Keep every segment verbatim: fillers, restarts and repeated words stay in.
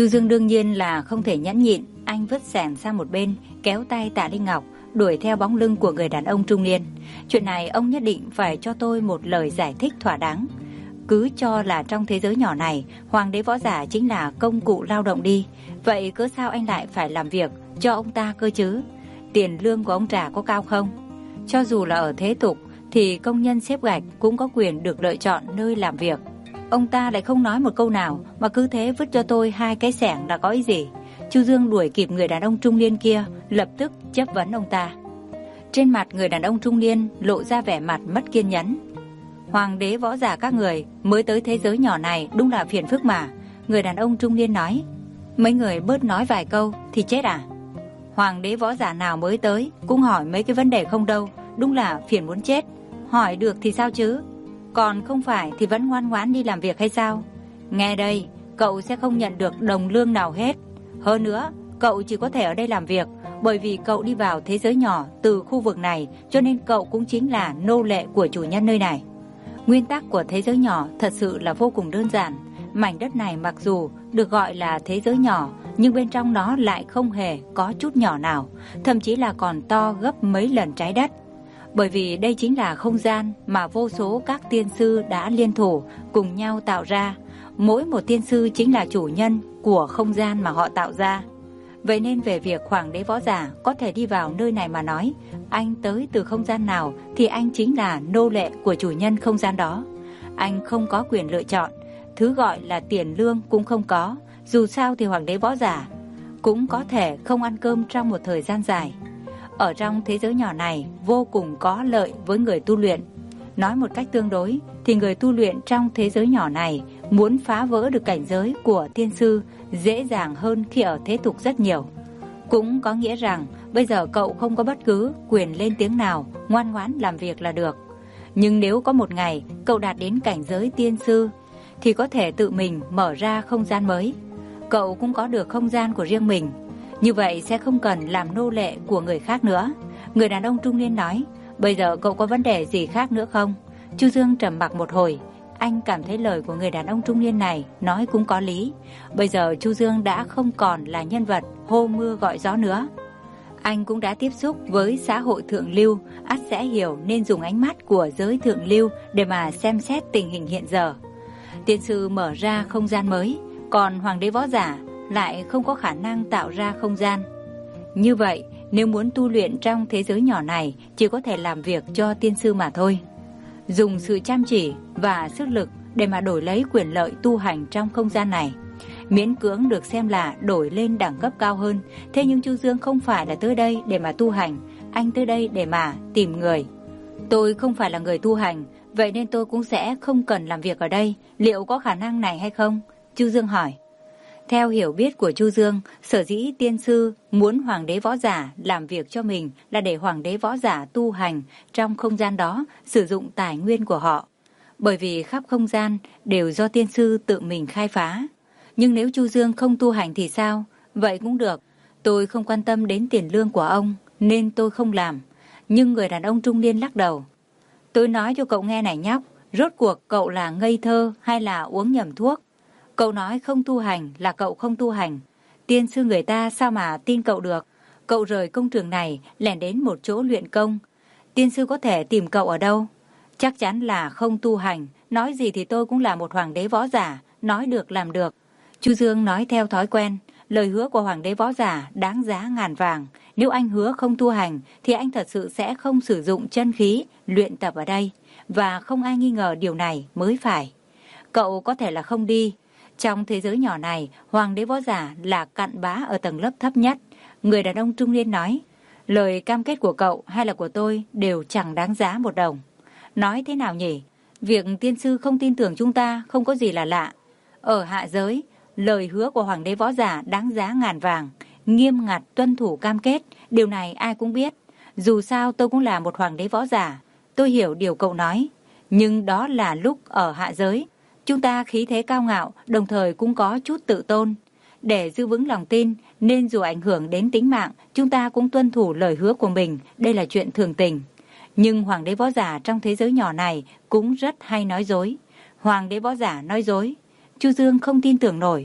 Chu Dương đương nhiên là không thể nhẫn nhịn, anh vứt xẻng sang một bên, kéo tay Tạ Linh Ngọc đuổi theo bóng lưng của người đàn ông trung niên. Chuyện này ông nhất định phải cho tôi một lời giải thích thỏa đáng. Cứ cho là trong thế giới nhỏ này, hoàng đế võ giả chính là công cụ lao động đi, vậy cớ sao anh lại phải làm việc cho ông ta cơ chứ? Tiền lương của ông trả có cao không? Cho dù là ở thế tục thì công nhân xếp gạch cũng có quyền được lựa chọn nơi làm việc. Ông ta lại không nói một câu nào mà cứ thế vứt cho tôi hai cái xẻng là có ý gì? Chu Dương đuổi kịp người đàn ông trung niên kia, lập tức chất vấn ông ta. Trên mặt người đàn ông trung niên lộ ra vẻ mặt mất kiên nhẫn. Hoàng đế võ giả các người mới tới thế giới nhỏ này đúng là phiền phức mà. Người đàn ông trung niên nói. Mấy người bớt nói vài câu thì chết à? Hoàng đế võ giả nào mới tới cũng hỏi mấy cái vấn đề không đâu, đúng là phiền muốn chết. Hỏi được thì sao chứ? Còn không phải thì vẫn ngoan ngoãn đi làm việc hay sao? Nghe đây, cậu sẽ không nhận được đồng lương nào hết. Hơn nữa, cậu chỉ có thể ở đây làm việc bởi vì cậu đi vào thế giới nhỏ từ khu vực này, cho nên cậu cũng chính là nô lệ của chủ nhân nơi này. Nguyên tắc của thế giới nhỏ thật sự là vô cùng đơn giản. Mảnh đất này mặc dù được gọi là thế giới nhỏ, nhưng bên trong nó lại không hề có chút nhỏ nào, thậm chí là còn to gấp mấy lần trái đất. Bởi vì đây chính là không gian mà vô số các tiên sư đã liên thủ cùng nhau tạo ra. Mỗi một tiên sư chính là chủ nhân của không gian mà họ tạo ra. Vậy nên về việc hoàng đế võ giả có thể đi vào nơi này mà nói, anh tới từ không gian nào thì anh chính là nô lệ của chủ nhân không gian đó. Anh không có quyền lựa chọn, thứ gọi là tiền lương cũng không có. Dù sao thì hoàng đế võ giả cũng có thể không ăn cơm trong một thời gian dài. Ở trong thế giới nhỏ này vô cùng có lợi với người tu luyện. Nói một cách tương đối thì người tu luyện trong thế giới nhỏ này muốn phá vỡ được cảnh giới của tiên sư dễ dàng hơn khi ở thế tục rất nhiều. Cũng có nghĩa rằng bây giờ cậu không có bất cứ quyền lên tiếng nào, ngoan ngoãn làm việc là được. Nhưng nếu có một ngày cậu đạt đến cảnh giới tiên sư thì có thể tự mình mở ra không gian mới. Cậu cũng có được không gian của riêng mình. Như vậy sẽ không cần làm nô lệ của người khác nữa. Người đàn ông trung niên nói. Bây giờ cậu có vấn đề gì khác nữa không? Chu Dương trầm mặc một hồi. Anh cảm thấy lời của người đàn ông trung niên này nói cũng có lý. Bây giờ Chu Dương đã không còn là nhân vật hô mưa gọi gió nữa. Anh cũng đã tiếp xúc với xã hội thượng lưu, ắt sẽ hiểu nên dùng ánh mắt của giới thượng lưu để mà xem xét tình hình hiện giờ. Tiên sư mở ra không gian mới, còn hoàng đế võ giả lại không có khả năng tạo ra không gian. Như vậy, nếu muốn tu luyện trong thế giới nhỏ này, chỉ có thể làm việc cho tiên sư mà thôi. Dùng sự chăm chỉ và sức lực để mà đổi lấy quyền lợi tu hành trong không gian này. Miễn cưỡng được xem là đổi lên đẳng cấp cao hơn. Thế nhưng Chu Dương không phải là tới đây để mà tu hành, anh tới đây để mà tìm người. Tôi không phải là người tu hành, vậy nên tôi cũng sẽ không cần làm việc ở đây. Liệu có khả năng này hay không? Chu Dương hỏi. Theo hiểu biết của Chu Dương, sở dĩ tiên sư muốn hoàng đế võ giả làm việc cho mình là để hoàng đế võ giả tu hành trong không gian đó, sử dụng tài nguyên của họ. Bởi vì khắp không gian đều do tiên sư tự mình khai phá. Nhưng nếu Chu Dương không tu hành thì sao? Vậy cũng được. Tôi không quan tâm đến tiền lương của ông, nên tôi không làm. Nhưng người đàn ông trung niên lắc đầu. Tôi nói cho cậu nghe này nhóc, rốt cuộc cậu là ngây thơ hay là uống nhầm thuốc? Cậu nói không tu hành là cậu không tu hành. Tiên sư người ta sao mà tin cậu được? Cậu rời công trường này lẻn đến một chỗ luyện công. Tiên sư có thể tìm cậu ở đâu? Chắc chắn là không tu hành. Nói gì thì tôi cũng là một hoàng đế võ giả, nói được làm được. Chu Dương nói theo thói quen. Lời hứa của hoàng đế võ giả đáng giá ngàn vàng. Nếu anh hứa không tu hành thì anh thật sự sẽ không sử dụng chân khí luyện tập ở đây. Và không ai nghi ngờ điều này mới phải. Cậu có thể là không đi. Trong thế giới nhỏ này, hoàng đế võ giả là cặn bã ở tầng lớp thấp nhất. Người đàn ông trung niên nói, lời cam kết của cậu hay là của tôi đều chẳng đáng giá một đồng. Nói thế nào nhỉ? Việc tiên sư không tin tưởng chúng ta không có gì là lạ. Ở hạ giới, lời hứa của hoàng đế võ giả đáng giá ngàn vàng, nghiêm ngặt tuân thủ cam kết, điều này ai cũng biết. Dù sao tôi cũng là một hoàng đế võ giả, tôi hiểu điều cậu nói. Nhưng đó là lúc ở hạ giới. Chúng ta khí thế cao ngạo, đồng thời cũng có chút tự tôn. Để giữ vững lòng tin, nên dù ảnh hưởng đến tính mạng, chúng ta cũng tuân thủ lời hứa của mình, đây là chuyện thường tình. Nhưng hoàng đế võ giả trong thế giới nhỏ này cũng rất hay nói dối. Hoàng đế võ giả nói dối. Chu Dương không tin tưởng nổi.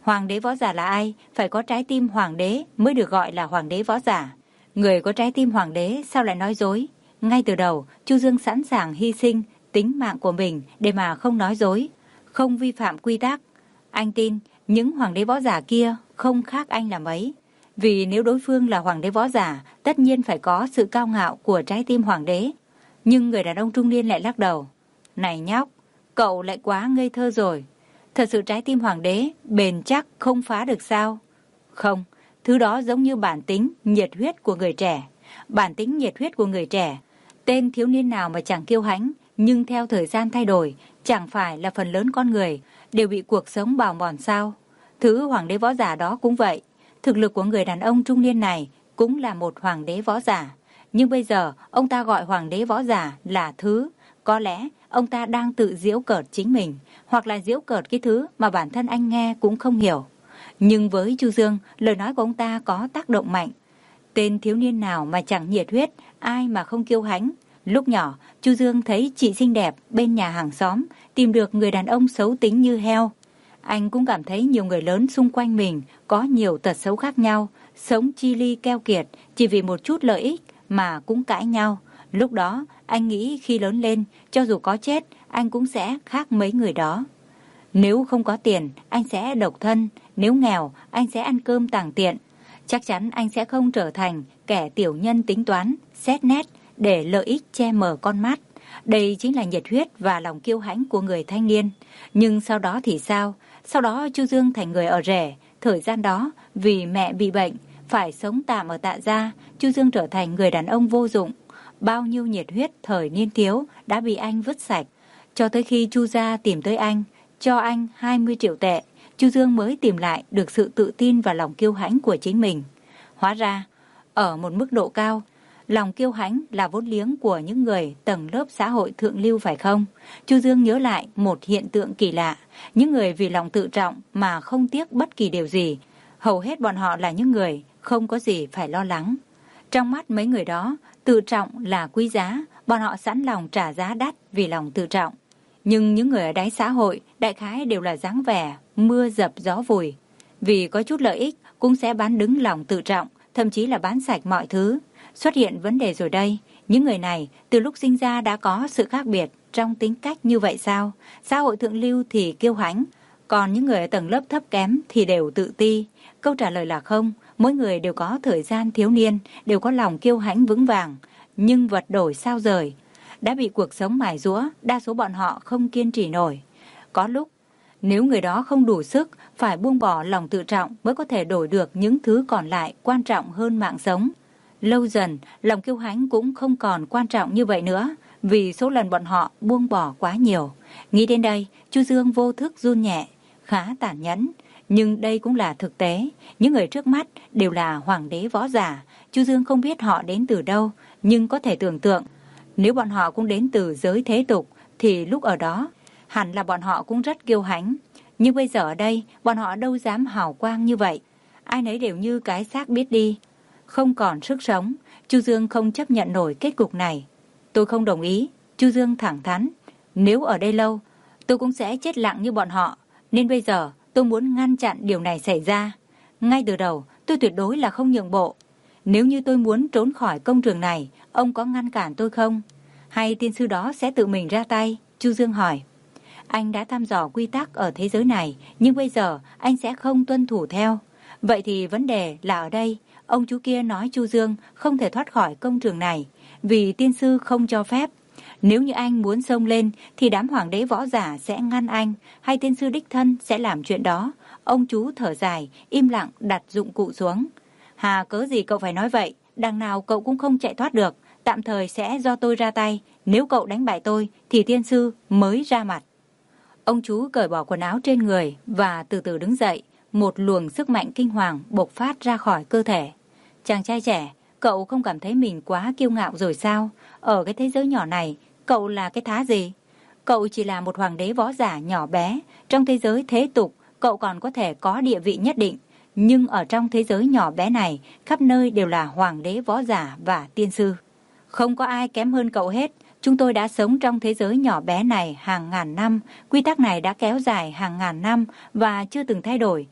Hoàng đế võ giả là ai? Phải có trái tim hoàng đế mới được gọi là hoàng đế võ giả. Người có trái tim hoàng đế sao lại nói dối? Ngay từ đầu, Chu Dương sẵn sàng hy sinh tính mạng của mình để mà không nói dối, không vi phạm quy tắc. Anh tin những hoàng đế võ giả kia không khác anh là mấy. Vì nếu đối phương là hoàng đế võ giả, tất nhiên phải có sự cao ngạo của trái tim hoàng đế. Nhưng người đàn ông trung niên lại lắc đầu. Này nhóc, cậu lại quá ngây thơ rồi. Thật sự trái tim hoàng đế bền chắc không phá được sao? Không, thứ đó giống như bản tính nhiệt huyết của người trẻ. Bản tính nhiệt huyết của người trẻ. Tên thiếu niên nào mà chẳng kiêu hãnh, nhưng theo thời gian thay đổi, chẳng phải là phần lớn con người đều bị cuộc sống bào mòn sao? Thứ hoàng đế võ giả đó cũng vậy. Thực lực của người đàn ông trung niên này cũng là một hoàng đế võ giả. Nhưng bây giờ ông ta gọi hoàng đế võ giả là thứ. Có lẽ ông ta đang tự giễu cợt chính mình, hoặc là giễu cợt cái thứ mà bản thân anh nghe cũng không hiểu. Nhưng với Chu Dương, lời nói của ông ta có tác động mạnh. Tên thiếu niên nào mà chẳng nhiệt huyết, ai mà không kiêu hãnh. Lúc nhỏ, Chu Dương thấy chị xinh đẹp bên nhà hàng xóm tìm được người đàn ông xấu tính như heo. Anh cũng cảm thấy nhiều người lớn xung quanh mình có nhiều tật xấu khác nhau, sống chi ly keo kiệt chỉ vì một chút lợi ích mà cũng cãi nhau. Lúc đó, anh nghĩ khi lớn lên, cho dù có chết, anh cũng sẽ khác mấy người đó. Nếu không có tiền, anh sẽ độc thân. Nếu nghèo, anh sẽ ăn cơm tàng tiện. Chắc chắn anh sẽ không trở thành kẻ tiểu nhân tính toán, xét nét để lợi ích che mờ con mắt. Đây chính là nhiệt huyết và lòng kiêu hãnh của người thanh niên. Nhưng sau đó thì sao? Sau đó Chu Dương thành người ở rể. Thời gian đó, vì mẹ bị bệnh, phải sống tạm ở Tạ Gia, Chu Dương trở thành người đàn ông vô dụng. Bao nhiêu nhiệt huyết thời niên thiếu đã bị anh vứt sạch. Cho tới khi Chu gia tìm tới anh, cho anh hai mươi triệu tệ, Chu Dương mới tìm lại được sự tự tin và lòng kiêu hãnh của chính mình. Hóa ra, ở một mức độ cao, lòng kiêu hãnh là vốn liếng của những người tầng lớp xã hội thượng lưu phải không? Chu Dương nhớ lại một hiện tượng kỳ lạ. Những người vì lòng tự trọng mà không tiếc bất kỳ điều gì. Hầu hết bọn họ là những người không có gì phải lo lắng. Trong mắt mấy người đó, tự trọng là quý giá, bọn họ sẵn lòng trả giá đắt vì lòng tự trọng. Nhưng những người ở đáy xã hội, đại khái đều là dáng vẻ, mưa dập gió vùi. Vì có chút lợi ích, cũng sẽ bán đứng lòng tự trọng, thậm chí là bán sạch mọi thứ. Xuất hiện vấn đề rồi đây, những người này từ lúc sinh ra đã có sự khác biệt trong tính cách như vậy sao? Xã hội thượng lưu thì kiêu hãnh, còn những người ở tầng lớp thấp kém thì đều tự ti. Câu trả lời là không, mỗi người đều có thời gian thiếu niên, đều có lòng kiêu hãnh vững vàng. Nhưng vật đổi sao rời, đã bị cuộc sống mài giũa, đa số bọn họ không kiên trì nổi. Có lúc, nếu người đó không đủ sức, phải buông bỏ lòng tự trọng mới có thể đổi được những thứ còn lại quan trọng hơn mạng sống. Lâu dần, lòng kiêu hãnh cũng không còn quan trọng như vậy nữa, vì số lần bọn họ buông bỏ quá nhiều. Nghĩ đến đây, Chu Dương vô thức run nhẹ, khá tàn nhẫn. Nhưng đây cũng là thực tế, những người trước mắt đều là hoàng đế võ giả. Chu Dương không biết họ đến từ đâu, nhưng có thể tưởng tượng, nếu bọn họ cũng đến từ giới thế tục, thì lúc ở đó, hẳn là bọn họ cũng rất kiêu hãnh. Nhưng bây giờ ở đây, bọn họ đâu dám hào quang như vậy. Ai nấy đều như cái xác biết đi, không còn sức sống. Chu Dương không chấp nhận nổi kết cục này. Tôi không đồng ý, Chu Dương thẳng thắn. Nếu ở đây lâu, tôi cũng sẽ chết lặng như bọn họ. Nên bây giờ, tôi muốn ngăn chặn điều này xảy ra. Ngay từ đầu, tôi tuyệt đối là không nhượng bộ. Nếu như tôi muốn trốn khỏi công trường này, ông có ngăn cản tôi không? Hay tiên sư đó sẽ tự mình ra tay? Chu Dương hỏi. Anh đã thăm dò quy tắc ở thế giới này, nhưng bây giờ anh sẽ không tuân thủ theo. Vậy thì vấn đề là ở đây, ông chú kia nói Chu Dương không thể thoát khỏi công trường này, vì tiên sư không cho phép. Nếu như anh muốn xông lên, thì đám hoàng đế võ giả sẽ ngăn anh, hay tiên sư đích thân sẽ làm chuyện đó. Ông chú thở dài, im lặng đặt dụng cụ xuống. Hà cớ gì cậu phải nói vậy, đằng nào cậu cũng không chạy thoát được, tạm thời sẽ do tôi ra tay, nếu cậu đánh bại tôi thì tiên sư mới ra mặt. Ông chú cởi bỏ quần áo trên người và từ từ đứng dậy, một luồng sức mạnh kinh hoàng bộc phát ra khỏi cơ thể. Chàng trai trẻ, cậu không cảm thấy mình quá kiêu ngạo rồi sao? Ở cái thế giới nhỏ này, cậu là cái thá gì? Cậu chỉ là một hoàng đế võ giả nhỏ bé, trong thế giới thế tục, cậu còn có thể có địa vị nhất định. Nhưng ở trong thế giới nhỏ bé này, khắp nơi đều là hoàng đế võ giả và tiên sư. Không có ai kém hơn cậu hết. Chúng tôi đã sống trong thế giới nhỏ bé này hàng ngàn năm. Quy tắc này đã kéo dài hàng ngàn năm và chưa từng thay đổi.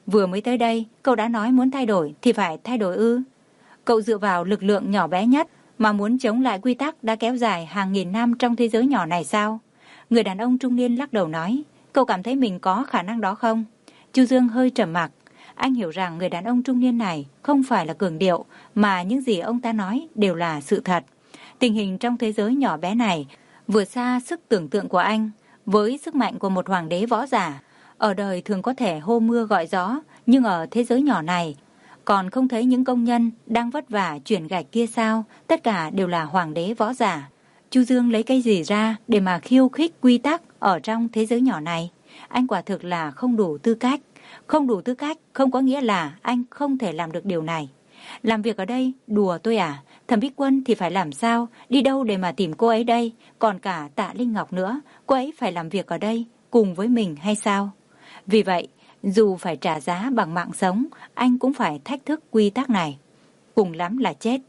Vừa mới tới đây, cậu đã nói muốn thay đổi thì phải thay đổi ư? Cậu dựa vào lực lượng nhỏ bé nhất mà muốn chống lại quy tắc đã kéo dài hàng nghìn năm trong thế giới nhỏ này sao? Người đàn ông trung niên lắc đầu nói, cậu cảm thấy mình có khả năng đó không? Chu Dương hơi trầm mặc. Anh hiểu rằng người đàn ông trung niên này không phải là cường điệu, mà những gì ông ta nói đều là sự thật. Tình hình trong thế giới nhỏ bé này vượt xa sức tưởng tượng của anh. Với sức mạnh của một hoàng đế võ giả, ở đời thường có thể hô mưa gọi gió, nhưng ở thế giới nhỏ này, còn không thấy những công nhân đang vất vả chuyển gạch kia sao? Tất cả đều là hoàng đế võ giả. Chu Dương lấy cái gì ra để mà khiêu khích quy tắc ở trong thế giới nhỏ này? Anh quả thực là không đủ tư cách. Không đủ tư cách không có nghĩa là anh không thể làm được điều này. Làm việc ở đây, đùa tôi à? Thẩm Bích Quân thì phải làm sao? Đi đâu để mà tìm cô ấy đây? Còn cả Tạ Linh Ngọc nữa, cô ấy phải làm việc ở đây cùng với mình hay sao? Vì vậy, dù phải trả giá bằng mạng sống, anh cũng phải thách thức quy tắc này. Cùng lắm là chết.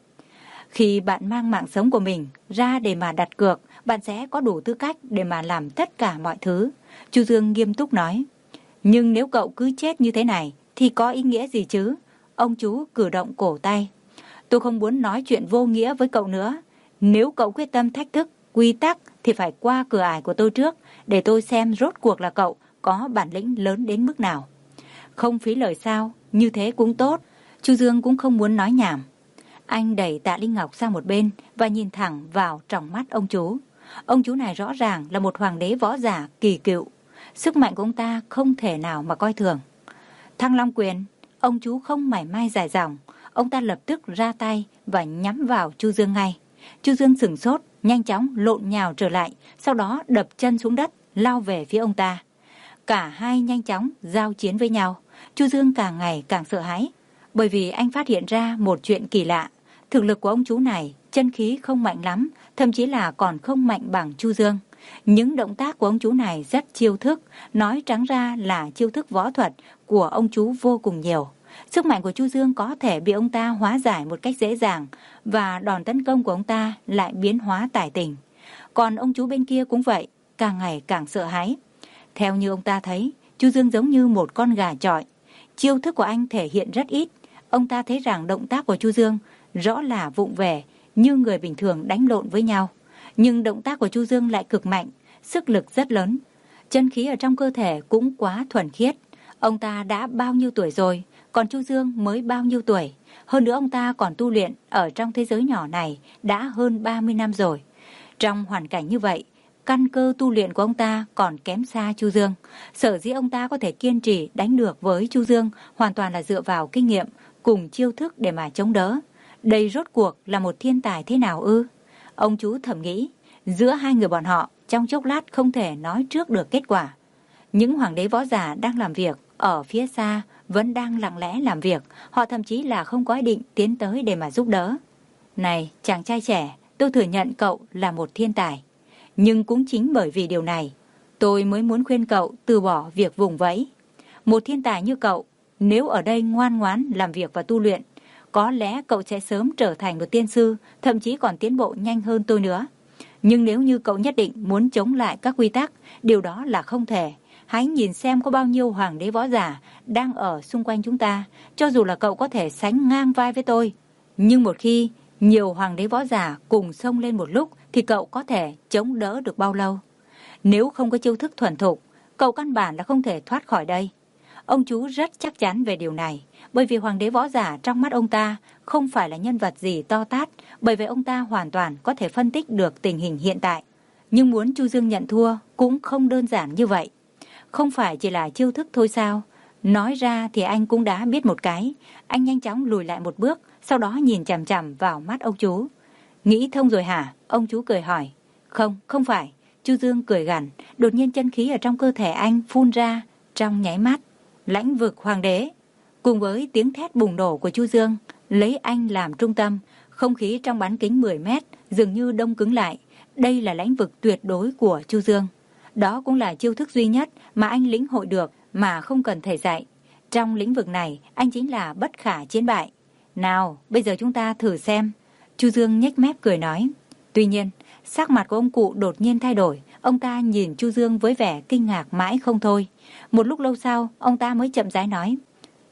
Khi bạn mang mạng sống của mình ra để mà đặt cược, bạn sẽ có đủ tư cách để mà làm tất cả mọi thứ. Chu Dương nghiêm túc nói. Nhưng nếu cậu cứ chết như thế này thì có ý nghĩa gì chứ? Ông chú cử động cổ tay. Tôi không muốn nói chuyện vô nghĩa với cậu nữa. Nếu cậu quyết tâm thách thức quy tắc thì phải qua cửa ải của tôi trước, để tôi xem rốt cuộc là cậu có bản lĩnh lớn đến mức nào. Không phí lời sao? Như thế cũng tốt. Chu Dương cũng không muốn nói nhảm. Anh đẩy Tạ Linh Ngọc sang một bên và nhìn thẳng vào trong mắt ông chú. Ông chú này rõ ràng là một hoàng đế võ giả kỳ cựu. Sức mạnh của ông ta không thể nào mà coi thường. Thăng Long Quyền, ông chú không mảy may dài dòng. Ông ta lập tức ra tay và nhắm vào Chu Dương ngay. Chu Dương sửng sốt, nhanh chóng lộn nhào trở lại, sau đó đập chân xuống đất, lao về phía ông ta. Cả hai nhanh chóng giao chiến với nhau. Chu Dương càng ngày càng sợ hãi, bởi vì anh phát hiện ra một chuyện kỳ lạ. Thực lực của ông chú này, chân khí không mạnh lắm, thậm chí là còn không mạnh bằng Chu Dương. Những động tác của ông chú này rất chiêu thức, nói trắng ra là chiêu thức võ thuật của ông chú vô cùng nhiều. Sức mạnh của Chu Dương có thể bị ông ta hóa giải một cách dễ dàng, và đòn tấn công của ông ta lại biến hóa tài tình. Còn ông chú bên kia cũng vậy, càng ngày càng sợ hãi. Theo như ông ta thấy, Chu Dương giống như một con gà chọi. Chiêu thức của anh thể hiện rất ít. Ông ta thấy rằng động tác của Chu Dương rõ là vụng về, như người bình thường đánh lộn với nhau. Nhưng động tác của Chu Dương lại cực mạnh, sức lực rất lớn. Chân khí ở trong cơ thể cũng quá thuần khiết. Ông ta đã bao nhiêu tuổi rồi, còn Chu Dương mới bao nhiêu tuổi. Hơn nữa ông ta còn tu luyện ở trong thế giới nhỏ này đã hơn ba mươi năm rồi. Trong hoàn cảnh như vậy, căn cơ tu luyện của ông ta còn kém xa Chu Dương. Sở dĩ ông ta có thể kiên trì đánh được với Chu Dương hoàn toàn là dựa vào kinh nghiệm cùng chiêu thức để mà chống đỡ. Đây rốt cuộc là một thiên tài thế nào ư? Ông chú thầm nghĩ, giữa hai người bọn họ trong chốc lát không thể nói trước được kết quả. Những hoàng đế võ giả đang làm việc ở phía xa vẫn đang lặng lẽ làm việc, họ thậm chí là không có ý định tiến tới để mà giúp đỡ. Này, chàng trai trẻ, tôi thừa nhận cậu là một thiên tài. Nhưng cũng chính bởi vì điều này, tôi mới muốn khuyên cậu từ bỏ việc vùng vẫy. Một thiên tài như cậu, nếu ở đây ngoan ngoãn làm việc và tu luyện, có lẽ cậu sẽ sớm trở thành một tiên sư, thậm chí còn tiến bộ nhanh hơn tôi nữa. Nhưng nếu như cậu nhất định muốn chống lại các quy tắc, điều đó là không thể. Hãy nhìn xem có bao nhiêu hoàng đế võ giả đang ở xung quanh chúng ta. Cho dù là cậu có thể sánh ngang vai với tôi, nhưng một khi nhiều hoàng đế võ giả cùng xông lên một lúc thì cậu có thể chống đỡ được bao lâu? Nếu không có chiêu thức thuần thục, cậu căn bản là không thể thoát khỏi đây. Ông chú rất chắc chắn về điều này, bởi vì hoàng đế võ giả trong mắt ông ta không phải là nhân vật gì to tát, bởi vì ông ta hoàn toàn có thể phân tích được tình hình hiện tại. Nhưng muốn Chu Dương nhận thua cũng không đơn giản như vậy. Không phải chỉ là chiêu thức thôi sao? Nói ra thì anh cũng đã biết một cái. Anh nhanh chóng lùi lại một bước, sau đó nhìn chằm chằm vào mắt ông chú. Nghĩ thông rồi hả? Ông chú cười hỏi. Không, không phải. Chu Dương cười gằn, đột nhiên chân khí ở trong cơ thể anh phun ra trong nháy mắt. Lãnh vực hoàng đế. Cùng với tiếng thét bùng nổ của Chu Dương, lấy anh làm trung tâm, không khí trong bán kính mười mét dường như đông cứng lại. Đây là lãnh vực tuyệt đối của Chu Dương. Đó cũng là chiêu thức duy nhất mà anh lĩnh hội được mà không cần thầy dạy. Trong lĩnh vực này, anh chính là bất khả chiến bại. Nào, bây giờ chúng ta thử xem. Chu Dương nhếch mép cười nói. Tuy nhiên, sắc mặt của ông cụ đột nhiên thay đổi. Ông ta nhìn Chu Dương với vẻ kinh ngạc mãi không thôi. Một lúc lâu sau, ông ta mới chậm rãi nói.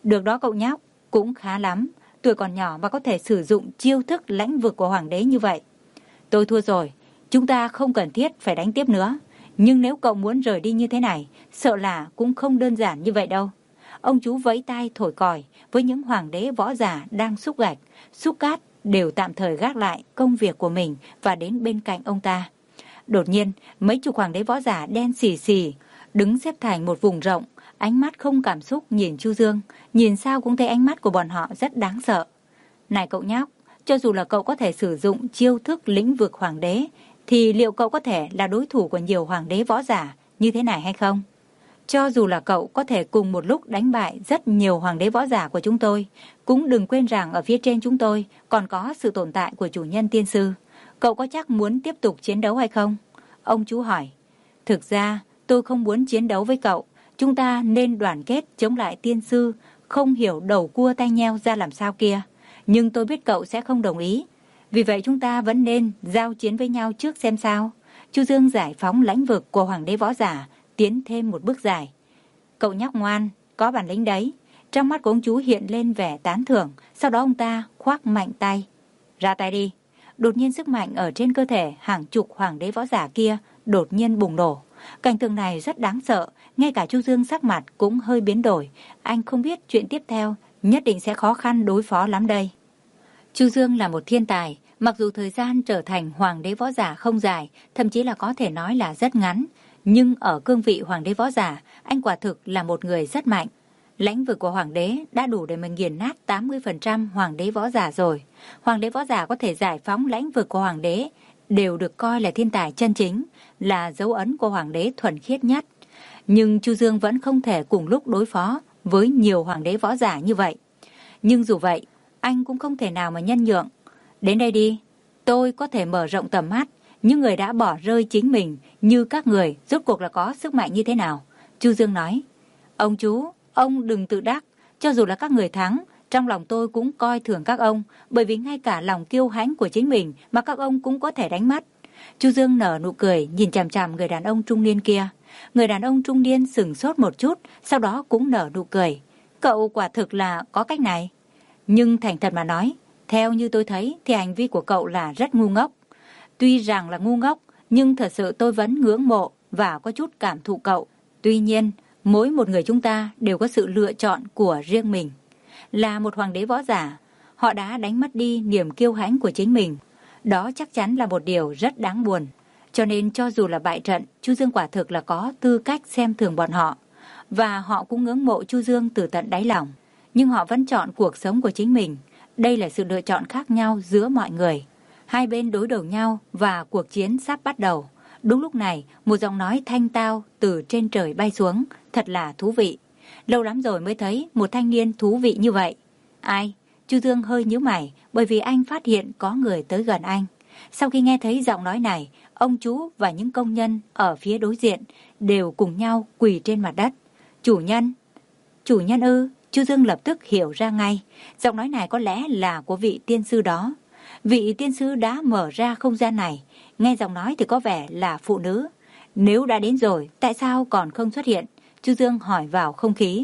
Được đó cậu nhóc, cũng khá lắm. Tuổi còn nhỏ mà có thể sử dụng chiêu thức lãnh vực của hoàng đế như vậy. Tôi thua rồi, chúng ta không cần thiết phải đánh tiếp nữa. Nhưng nếu cậu muốn rời đi như thế này, sợ là cũng không đơn giản như vậy đâu. Ông chú vẫy tay thổi còi với những hoàng đế võ giả đang xúc gạch, xúc cát đều tạm thời gác lại công việc của mình và đến bên cạnh ông ta. Đột nhiên, mấy chục hoàng đế võ giả đen xì xì, đứng xếp thành một vùng rộng, ánh mắt không cảm xúc nhìn Chu Dương, nhìn sao cũng thấy ánh mắt của bọn họ rất đáng sợ. Này cậu nhóc, cho dù là cậu có thể sử dụng chiêu thức lĩnh vực hoàng đế, thì liệu cậu có thể là đối thủ của nhiều hoàng đế võ giả như thế này hay không? Cho dù là cậu có thể cùng một lúc đánh bại rất nhiều hoàng đế võ giả của chúng tôi, cũng đừng quên rằng ở phía trên chúng tôi còn có sự tồn tại của chủ nhân tiên sư. Cậu có chắc muốn tiếp tục chiến đấu hay không? Ông chú hỏi. Thực ra, tôi không muốn chiến đấu với cậu. Chúng ta nên đoàn kết chống lại tiên sư, không hiểu đầu cua tay nheo ra làm sao kia. Nhưng tôi biết cậu sẽ không đồng ý. Vì vậy chúng ta vẫn nên giao chiến với nhau trước xem sao. Chu Dương giải phóng lãnh vực của hoàng đế võ giả, tiến thêm một bước dài. Cậu nhóc ngoan, có bản lĩnh đấy. Trong mắt của ông chú hiện lên vẻ tán thưởng, sau đó ông ta khoác mạnh tay. Ra tay đi. Đột nhiên sức mạnh ở trên cơ thể hàng chục hoàng đế võ giả kia đột nhiên bùng nổ. Cảnh tượng này rất đáng sợ, ngay cả Chu Dương sắc mặt cũng hơi biến đổi. Anh không biết chuyện tiếp theo nhất định sẽ khó khăn đối phó lắm đây. Chu Dương là một thiên tài, mặc dù thời gian trở thành hoàng đế võ giả không dài, thậm chí là có thể nói là rất ngắn, nhưng ở cương vị hoàng đế võ giả, anh quả thực là một người rất mạnh. Lãnh vực của hoàng đế đã đủ để mình nghiền nát tám mươi phần trăm hoàng đế võ giả rồi. Hoàng đế võ giả có thể giải phóng lãnh vực của hoàng đế đều được coi là thiên tài chân chính, là dấu ấn của hoàng đế thuần khiết nhất. Nhưng Chu Dương vẫn không thể cùng lúc đối phó với nhiều hoàng đế võ giả như vậy. Nhưng dù vậy, anh cũng không thể nào mà nhân nhượng. Đến đây đi, tôi có thể mở rộng tầm mắt, những người đã bỏ rơi chính mình như các người rốt cuộc là có sức mạnh như thế nào. Chu Dương nói, ông chú, ông đừng tự đắc, cho dù là các người thắng, trong lòng tôi cũng coi thường các ông, bởi vì ngay cả lòng kiêu hãnh của chính mình mà các ông cũng có thể đánh mất. Chu Dương nở nụ cười nhìn chằm chằm người đàn ông trung niên kia. Người đàn ông trung niên sửng sốt một chút, sau đó cũng nở nụ cười. Cậu quả thực là có cách này. Nhưng thành thật mà nói, theo như tôi thấy thì hành vi của cậu là rất ngu ngốc. Tuy rằng là ngu ngốc, nhưng thật sự tôi vẫn ngưỡng mộ và có chút cảm thụ cậu. Tuy nhiên, mỗi một người chúng ta đều có sự lựa chọn của riêng mình. Là một hoàng đế võ giả, họ đã đánh mất đi niềm kiêu hãnh của chính mình. Đó chắc chắn là một điều rất đáng buồn. Cho nên cho dù là bại trận, Chu Dương quả thực là có tư cách xem thường bọn họ. Và họ cũng ngưỡng mộ Chu Dương từ tận đáy lòng. Nhưng họ vẫn chọn cuộc sống của chính mình. Đây là sự lựa chọn khác nhau giữa mọi người. Hai bên đối đầu nhau và cuộc chiến sắp bắt đầu. Đúng lúc này, một giọng nói thanh tao từ trên trời bay xuống, thật là thú vị. Lâu lắm rồi mới thấy một thanh niên thú vị như vậy. Ai? Chu Dương hơi nhíu mày, bởi vì anh phát hiện có người tới gần anh. Sau khi nghe thấy giọng nói này, ông chú và những công nhân ở phía đối diện đều cùng nhau quỳ trên mặt đất. Chủ nhân? Chủ nhân ư? Chu Dương lập tức hiểu ra ngay. Giọng nói này có lẽ là của vị tiên sư đó. Vị tiên sư đã mở ra không gian này. Nghe giọng nói thì có vẻ là phụ nữ. Nếu đã đến rồi, tại sao còn không xuất hiện? Chu Dương hỏi vào không khí.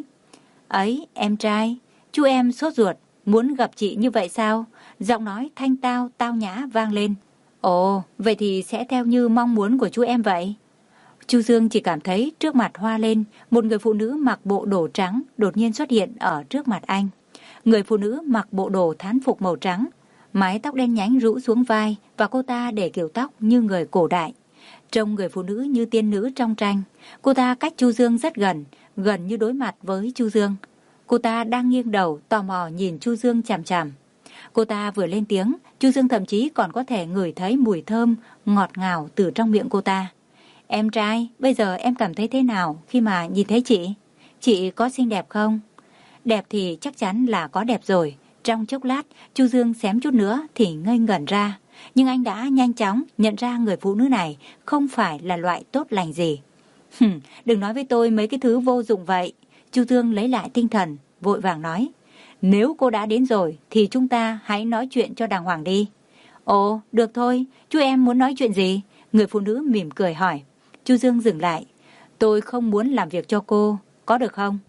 Ấy, em trai, chú em sốt ruột, muốn gặp chị như vậy sao? Giọng nói thanh tao, tao nhã vang lên. Ồ, vậy thì sẽ theo như mong muốn của chú em vậy. Chu Dương chỉ cảm thấy trước mặt hoa lên, một người phụ nữ mặc bộ đồ trắng đột nhiên xuất hiện ở trước mặt anh. Người phụ nữ mặc bộ đồ thán phục màu trắng, mái tóc đen nhánh rũ xuống vai và cô ta để kiểu tóc như người cổ đại. Trông người phụ nữ như tiên nữ trong tranh. Cô ta cách Chu Dương rất gần, gần như đối mặt với Chu Dương. Cô ta đang nghiêng đầu, tò mò nhìn Chu Dương chằm chằm. Cô ta vừa lên tiếng, Chu Dương thậm chí còn có thể ngửi thấy mùi thơm ngọt ngào từ trong miệng cô ta. Em trai, bây giờ em cảm thấy thế nào khi mà nhìn thấy chị? Chị có xinh đẹp không? Đẹp thì chắc chắn là có đẹp rồi. Trong chốc lát, Chu Dương xém chút nữa thì ngây ngẩn ra. Nhưng anh đã nhanh chóng nhận ra người phụ nữ này không phải là loại tốt lành gì. Hừm, đừng nói với tôi mấy cái thứ vô dụng vậy. Chu Dương lấy lại tinh thần, vội vàng nói. Nếu cô đã đến rồi thì chúng ta hãy nói chuyện cho đàng hoàng đi. Ồ, được thôi, chú em muốn nói chuyện gì? Người phụ nữ mỉm cười hỏi. Chu Dương dừng lại. Tôi không muốn làm việc cho cô, có được không?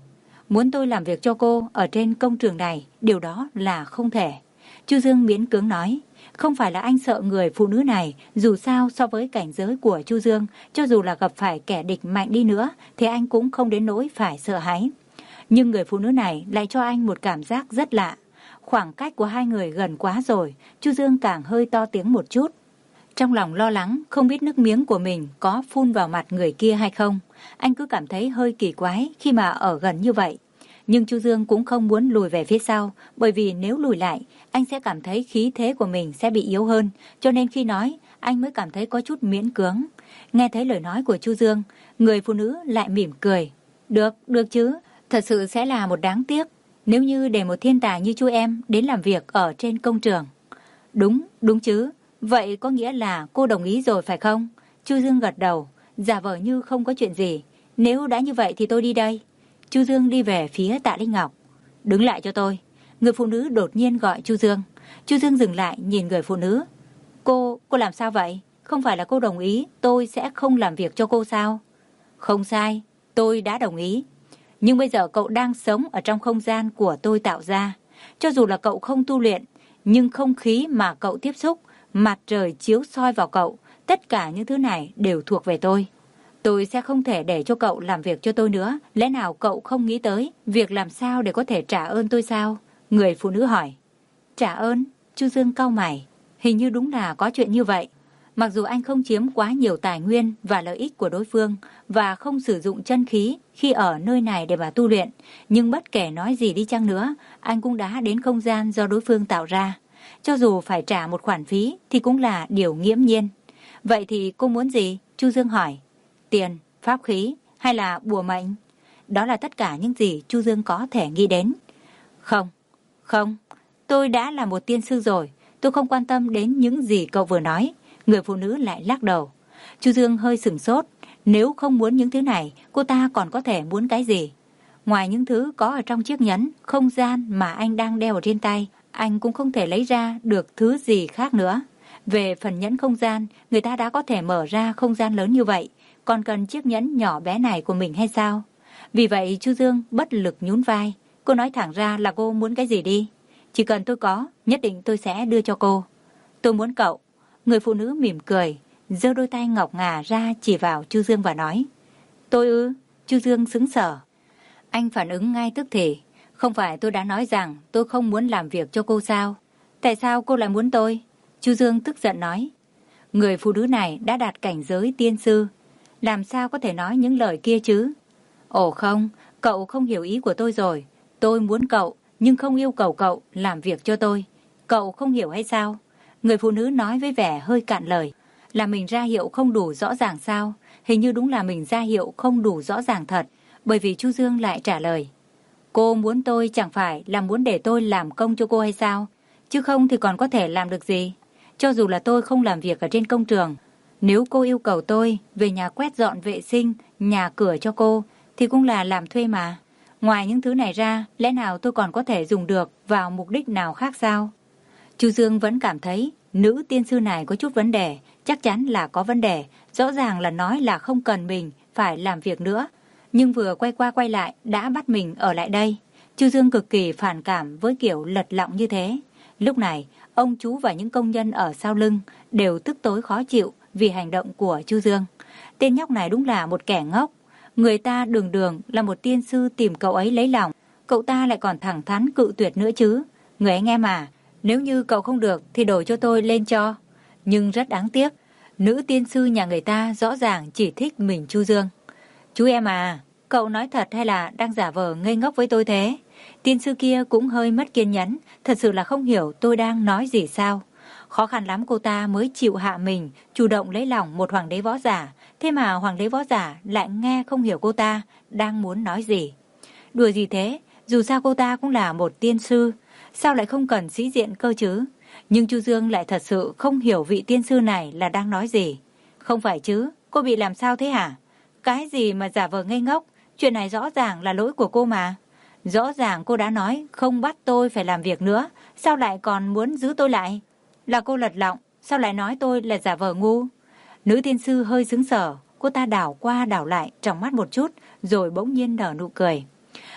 Muốn tôi làm việc cho cô ở trên công trường này, điều đó là không thể. Chu Dương miễn cưỡng nói. Không phải là anh sợ người phụ nữ này, dù sao so với cảnh giới của Chu Dương, cho dù là gặp phải kẻ địch mạnh đi nữa, thì anh cũng không đến nỗi phải sợ hãi. Nhưng người phụ nữ này lại cho anh một cảm giác rất lạ. Khoảng cách của hai người gần quá rồi, Chu Dương càng hơi to tiếng một chút. Trong lòng lo lắng, không biết nước miếng của mình có phun vào mặt người kia hay không. Anh cứ cảm thấy hơi kỳ quái khi mà ở gần như vậy. Nhưng Chu Dương cũng không muốn lùi về phía sau, bởi vì nếu lùi lại, anh sẽ cảm thấy khí thế của mình sẽ bị yếu hơn, cho nên khi nói, anh mới cảm thấy có chút miễn cưỡng. Nghe thấy lời nói của Chu Dương, người phụ nữ lại mỉm cười. Được, được chứ, thật sự sẽ là một đáng tiếc, nếu như để một thiên tài như chú em đến làm việc ở trên công trường. Đúng, đúng chứ, vậy có nghĩa là cô đồng ý rồi phải không? Chu Dương gật đầu, giả vờ như không có chuyện gì. Nếu đã như vậy thì tôi đi đây. Chu Dương đi về phía Tạ Linh Ngọc. Đứng lại cho tôi. Người phụ nữ đột nhiên gọi Chu Dương. Chu Dương dừng lại nhìn người phụ nữ. Cô, cô làm sao vậy? Không phải là cô đồng ý tôi sẽ không làm việc cho cô sao? Không sai, tôi đã đồng ý. Nhưng bây giờ cậu đang sống ở trong không gian của tôi tạo ra. Cho dù là cậu không tu luyện, nhưng không khí mà cậu tiếp xúc, mặt trời chiếu soi vào cậu, tất cả những thứ này đều thuộc về tôi. Tôi sẽ không thể để cho cậu làm việc cho tôi nữa. Lẽ nào cậu không nghĩ tới việc làm sao để có thể trả ơn tôi sao? Người phụ nữ hỏi. Trả ơn? Chu Dương cau mày. Hình như đúng là có chuyện như vậy. Mặc dù anh không chiếm quá nhiều tài nguyên và lợi ích của đối phương và không sử dụng chân khí khi ở nơi này để mà tu luyện, nhưng bất kể nói gì đi chăng nữa, anh cũng đã đến không gian do đối phương tạo ra. Cho dù phải trả một khoản phí thì cũng là điều nghiễm nhiên. Vậy thì cô muốn gì? Chu Dương hỏi. Tiền, pháp khí hay là bùa mệnh? Đó là tất cả những gì Chu Dương có thể nghĩ đến. Không, không, tôi đã là một tiên sư rồi, tôi không quan tâm đến những gì cậu vừa nói. Người phụ nữ lại lắc đầu. Chu Dương hơi sửng sốt. Nếu không muốn những thứ này, cô ta còn có thể muốn cái gì? Ngoài những thứ có ở trong chiếc nhẫn, không gian mà anh đang đeo ở trên tay, anh cũng không thể lấy ra được thứ gì khác nữa. Về phần nhẫn không gian, người ta đã có thể mở ra không gian lớn như vậy, còn cần chiếc nhẫn nhỏ bé này của mình hay sao? Vì vậy Chu Dương bất lực nhún vai. Cô nói thẳng ra là cô muốn cái gì đi. Chỉ cần tôi có, nhất định tôi sẽ đưa cho cô. Tôi muốn cậu. Người phụ nữ mỉm cười, giơ đôi tay ngọc ngà ra chỉ vào Chu Dương và nói. Tôi ư? Chu Dương sững sờ. Anh phản ứng ngay tức thì. Không phải tôi đã nói rằng tôi không muốn làm việc cho cô sao? Tại sao cô lại muốn tôi? Chu Dương tức giận nói. Người phụ nữ này đã đạt cảnh giới tiên sư, làm sao có thể nói những lời kia chứ? Ồ không, cậu không hiểu ý của tôi rồi. Tôi muốn cậu, nhưng không yêu cầu cậu làm việc cho tôi. Cậu không hiểu hay sao? Người phụ nữ nói với vẻ hơi cạn lời. Là mình ra hiệu không đủ rõ ràng sao? Hình như đúng là mình ra hiệu không đủ rõ ràng thật. Bởi vì Chu Dương lại trả lời. Cô muốn tôi chẳng phải là muốn để tôi làm công cho cô hay sao? Chứ không thì còn có thể làm được gì? Cho dù là tôi không làm việc ở trên công trường, nếu cô yêu cầu tôi về nhà quét dọn vệ sinh, nhà cửa cho cô, thì cũng là làm thuê mà. Ngoài những thứ này ra, lẽ nào tôi còn có thể dùng được vào mục đích nào khác sao? Chu Dương vẫn cảm thấy nữ tiên sư này có chút vấn đề, chắc chắn là có vấn đề, rõ ràng là nói là không cần mình phải làm việc nữa, nhưng vừa quay qua quay lại đã bắt mình ở lại đây. Chu Dương cực kỳ phản cảm với kiểu lật lọng như thế. Lúc này, ông chú và những công nhân ở sau lưng đều tức tối khó chịu vì hành động của Chu Dương. Tên nhóc này đúng là một kẻ ngốc. Người ta đường đường là một tiên sư tìm cậu ấy lấy lòng, cậu ta lại còn thẳng thắn cự tuyệt nữa chứ. Người anh em à, nếu như cậu không được thì đổi cho tôi lên cho. Nhưng rất đáng tiếc, nữ tiên sư nhà người ta rõ ràng chỉ thích mình Chu Dương. Chú em à, cậu nói thật hay là đang giả vờ ngây ngốc với tôi thế? Tiên sư kia cũng hơi mất kiên nhẫn, thật sự là không hiểu tôi đang nói gì sao. Khó khăn lắm cô ta mới chịu hạ mình, chủ động lấy lòng một hoàng đế võ giả, thế mà hoàng đế võ giả lại nghe không hiểu cô ta đang muốn nói gì. Đùa gì thế, dù sao cô ta cũng là một tiên sư, sao lại không cần sĩ diện cơ chứ? Nhưng Chu Dương lại thật sự không hiểu vị tiên sư này là đang nói gì. Không phải chứ, cô bị làm sao thế hả? Cái gì mà giả vờ ngây ngốc, chuyện này rõ ràng là lỗi của cô mà. Rõ ràng cô đã nói không bắt tôi phải làm việc nữa, sao lại còn muốn giữ tôi lại? Là cô lật lọng, sao lại nói tôi là giả vờ ngu? Nữ tiên sư hơi sững sờ, cô ta đảo qua đảo lại trong mắt một chút, rồi bỗng nhiên nở nụ cười.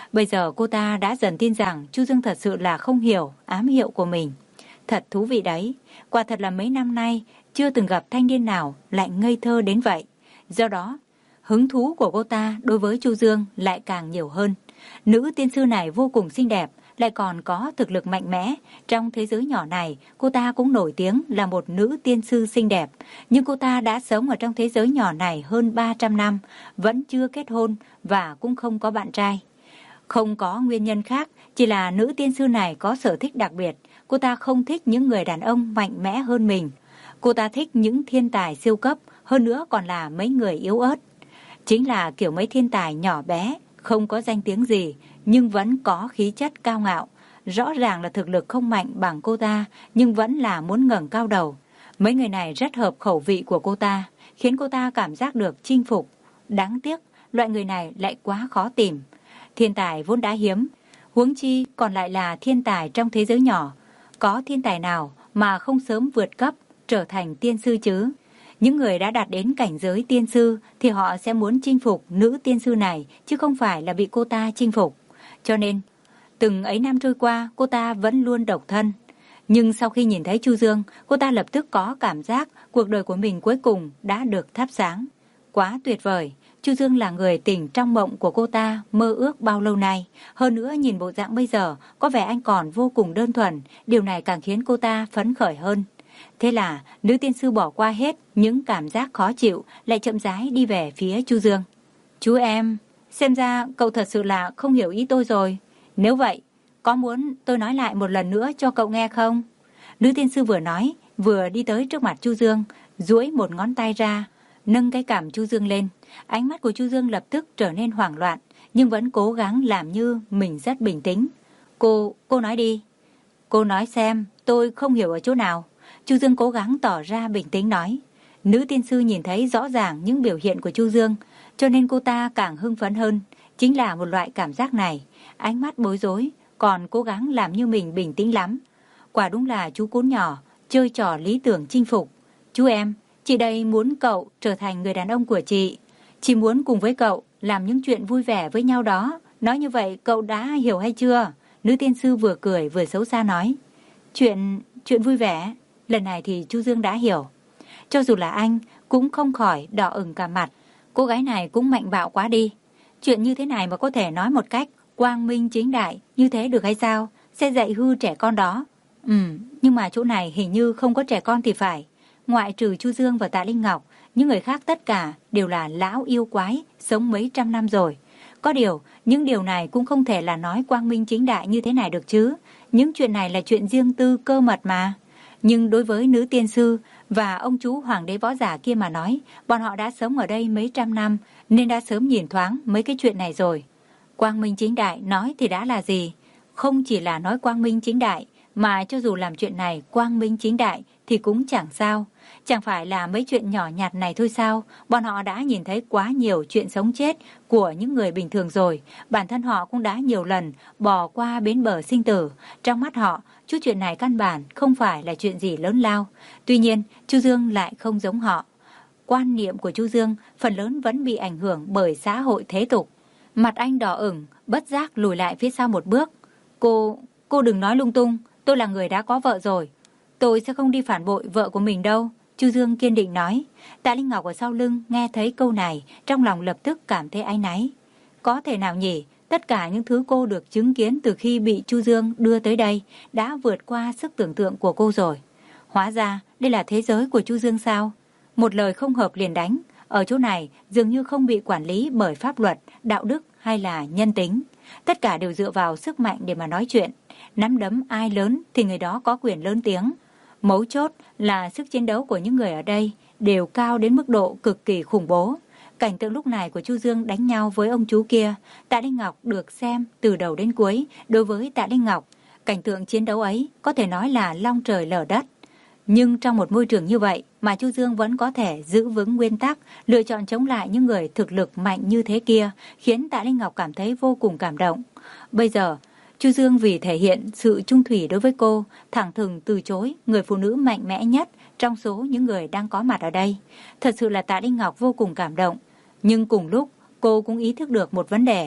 Bây giờ cô ta đã dần tin rằng Chu Dương thật sự là không hiểu ám hiệu của mình. Thật thú vị đấy, quả thật là mấy năm nay chưa từng gặp thanh niên nào lại ngây thơ đến vậy. Do đó, hứng thú của cô ta đối với Chu Dương lại càng nhiều hơn. Nữ tiên sư này vô cùng xinh đẹp, lại còn có thực lực mạnh mẽ. Trong thế giới nhỏ này, cô ta cũng nổi tiếng là một nữ tiên sư xinh đẹp. Nhưng cô ta đã sống ở trong thế giới nhỏ này hơn ba trăm năm, vẫn chưa kết hôn và cũng không có bạn trai. Không có nguyên nhân khác, chỉ là nữ tiên sư này có sở thích đặc biệt. Cô ta không thích những người đàn ông mạnh mẽ hơn mình. Cô ta thích những thiên tài siêu cấp, hơn nữa còn là mấy người yếu ớt. Chính là kiểu mấy thiên tài nhỏ bé, không có danh tiếng gì, nhưng vẫn có khí chất cao ngạo. Rõ ràng là thực lực không mạnh bằng cô ta, nhưng vẫn là muốn ngẩng cao đầu. Mấy người này rất hợp khẩu vị của cô ta, khiến cô ta cảm giác được chinh phục. Đáng tiếc, loại người này lại quá khó tìm. Thiên tài vốn đã hiếm, huống chi còn lại là thiên tài trong thế giới nhỏ. Có thiên tài nào mà không sớm vượt cấp, trở thành tiên sư chứ? Những người đã đạt đến cảnh giới tiên sư thì họ sẽ muốn chinh phục nữ tiên sư này, chứ không phải là bị cô ta chinh phục. Cho nên, từng ấy năm trôi qua, cô ta vẫn luôn độc thân. Nhưng sau khi nhìn thấy Chu Dương, cô ta lập tức có cảm giác cuộc đời của mình cuối cùng đã được thắp sáng. Quá tuyệt vời! Chu Dương là người tình trong mộng của cô ta mơ ước bao lâu nay. Hơn nữa nhìn bộ dạng bây giờ, có vẻ anh còn vô cùng đơn thuần. Điều này càng khiến cô ta phấn khởi hơn. Thế là nữ tiên sư bỏ qua hết những cảm giác khó chịu, lại chậm rãi đi về phía Chu Dương. Chú em, xem ra cậu thật sự là không hiểu ý tôi rồi. Nếu vậy, có muốn tôi nói lại một lần nữa cho cậu nghe không? Nữ tiên sư vừa nói, vừa đi tới trước mặt Chu Dương, duỗi một ngón tay ra, nâng cái cằm Chu Dương lên. Ánh mắt của Chu Dương lập tức trở nên hoảng loạn, nhưng vẫn cố gắng làm như mình rất bình tĩnh. Cô, cô nói đi. Cô nói xem, tôi không hiểu ở chỗ nào. Chu Dương cố gắng tỏ ra bình tĩnh nói. Nữ tiên sư nhìn thấy rõ ràng những biểu hiện của Chu Dương, cho nên cô ta càng hưng phấn hơn. Chính là một loại cảm giác này, ánh mắt bối rối, còn cố gắng làm như mình bình tĩnh lắm. Quả đúng là chú cún nhỏ, chơi trò lý tưởng chinh phục. Chú em, chị đây muốn cậu trở thành người đàn ông của chị. Chị muốn cùng với cậu làm những chuyện vui vẻ với nhau đó. Nói như vậy cậu đã hiểu hay chưa? Nữ tiên sư vừa cười vừa xấu xa nói. Chuyện, chuyện vui vẻ. Lần này thì Chu Dương đã hiểu. Cho dù là anh cũng không khỏi đỏ ửng cả mặt. Cô gái này cũng mạnh bạo quá đi. Chuyện như thế này mà có thể nói một cách quang minh chính đại như thế được hay sao? Sẽ dạy hư trẻ con đó. Ừ, nhưng mà chỗ này hình như không có trẻ con thì phải. Ngoại trừ Chu Dương và Tạ Linh Ngọc, những người khác tất cả đều là lão yêu quái, sống mấy trăm năm rồi. Có điều, những điều này cũng không thể là nói quang minh chính đại như thế này được chứ. Những chuyện này là chuyện riêng tư cơ mật mà. Nhưng đối với nữ tiên sư và ông chú hoàng đế võ giả kia mà nói, bọn họ đã sống ở đây mấy trăm năm nên đã sớm nhìn thoáng mấy cái chuyện này rồi. Quang minh chính đại nói thì đã là gì? Không chỉ là nói quang minh chính đại, mà cho dù làm chuyện này quang minh chính đại thì cũng chẳng sao. Chẳng phải là mấy chuyện nhỏ nhặt này thôi sao? Bọn họ đã nhìn thấy quá nhiều chuyện sống chết của những người bình thường rồi. Bản thân họ cũng đã nhiều lần bò qua bến bờ sinh tử. Trong mắt họ, chút chuyện này căn bản không phải là chuyện gì lớn lao. Tuy nhiên, Chu Dương lại không giống họ. Quan niệm của Chu Dương phần lớn vẫn bị ảnh hưởng bởi xã hội thế tục. Mặt anh đỏ ửng, bất giác lùi lại phía sau một bước. Cô, cô đừng nói lung tung, tôi là người đã có vợ rồi. Tôi sẽ không đi phản bội vợ của mình đâu. Chu Dương kiên định nói. Tạ Linh Ngọc ở sau lưng nghe thấy câu này, trong lòng lập tức cảm thấy áy náy. Có thể nào nhỉ? Tất cả những thứ cô được chứng kiến từ khi bị Chu Dương đưa tới đây đã vượt qua sức tưởng tượng của cô rồi. Hóa ra đây là thế giới của Chu Dương sao? Một lời không hợp liền đánh. Ở chỗ này dường như không bị quản lý bởi pháp luật, đạo đức hay là nhân tính. Tất cả đều dựa vào sức mạnh để mà nói chuyện. Nắm đấm ai lớn thì người đó có quyền lớn tiếng. Mấu chốt là sức chiến đấu của những người ở đây đều cao đến mức độ cực kỳ khủng bố. Cảnh tượng lúc này của Chu Dương đánh nhau với ông chú kia, Tạ Linh Ngọc được xem từ đầu đến cuối. Đối với Tạ Linh Ngọc, cảnh tượng chiến đấu ấy có thể nói là long trời lở đất. Nhưng trong một môi trường như vậy mà Chu Dương vẫn có thể giữ vững nguyên tắc, lựa chọn chống lại những người thực lực mạnh như thế kia, khiến Tạ Linh Ngọc cảm thấy vô cùng cảm động. Bây giờ, Chu Dương vì thể hiện sự trung thủy đối với cô, thẳng thừng từ chối người phụ nữ mạnh mẽ nhất trong số những người đang có mặt ở đây. Thật sự là Tạ Linh Ngọc vô cùng cảm động. Nhưng cùng lúc, cô cũng ý thức được một vấn đề.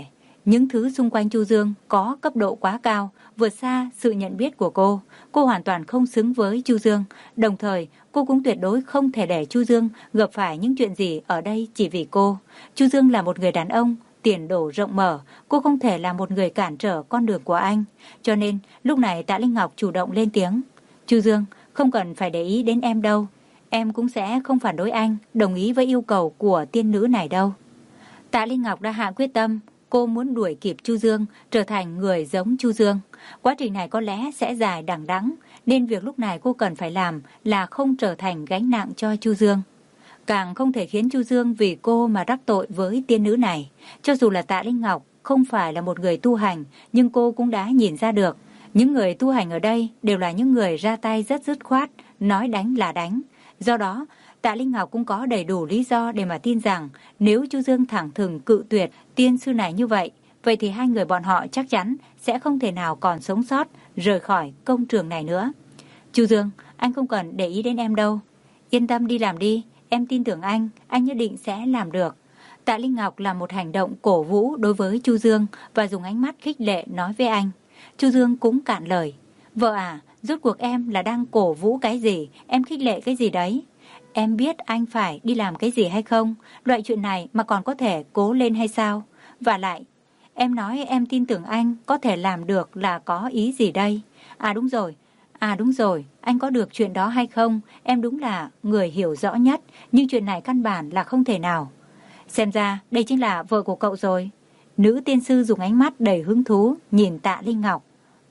Những thứ xung quanh Chu Dương có cấp độ quá cao, vượt xa sự nhận biết của cô. Cô hoàn toàn không xứng với Chu Dương, đồng thời cô cũng tuyệt đối không thể để Chu Dương gặp phải những chuyện gì ở đây chỉ vì cô. Chu Dương là một người đàn ông, tiền đồ rộng mở, cô không thể là một người cản trở con đường của anh. Cho nên, lúc này Tạ Linh Ngọc chủ động lên tiếng. Chu Dương, không cần phải để ý đến em đâu. Em cũng sẽ không phản đối anh, đồng ý với yêu cầu của tiên nữ này đâu. Tạ Linh Ngọc đã hạ quyết tâm, cô muốn đuổi kịp Chu Dương, trở thành người giống Chu Dương. Quá trình này có lẽ sẽ dài đằng đẵng, nên việc lúc này cô cần phải làm là không trở thành gánh nặng cho Chu Dương. Càng không thể khiến Chu Dương vì cô mà đắc tội với tiên nữ này. Cho dù là Tạ Linh Ngọc không phải là một người tu hành, nhưng cô cũng đã nhìn ra được. Những người tu hành ở đây đều là những người ra tay rất dứt khoát, nói đánh là đánh. Do đó, Tạ Linh Ngọc cũng có đầy đủ lý do để mà tin rằng nếu Chu Dương thẳng thừng cự tuyệt tiên sư này như vậy, vậy thì hai người bọn họ chắc chắn sẽ không thể nào còn sống sót rời khỏi công trường này nữa. Chu Dương, anh không cần để ý đến em đâu. Yên tâm đi làm đi, em tin tưởng anh, anh nhất định sẽ làm được. Tạ Linh Ngọc làm một hành động cổ vũ đối với Chu Dương và dùng ánh mắt khích lệ nói với anh. Chu Dương cũng cạn lời. Vợ à, rốt cuộc em là đang cổ vũ cái gì, em khích lệ cái gì đấy? Em biết anh phải đi làm cái gì hay không? Loại chuyện này mà còn có thể cố lên hay sao? Và lại, em nói em tin tưởng anh có thể làm được là có ý gì đây? À đúng rồi, à đúng rồi, anh có được chuyện đó hay không? Em đúng là người hiểu rõ nhất, nhưng chuyện này căn bản là không thể nào. Xem ra đây chính là vợ của cậu rồi. Nữ tiên sư dùng ánh mắt đầy hứng thú nhìn Tạ Linh Ngọc.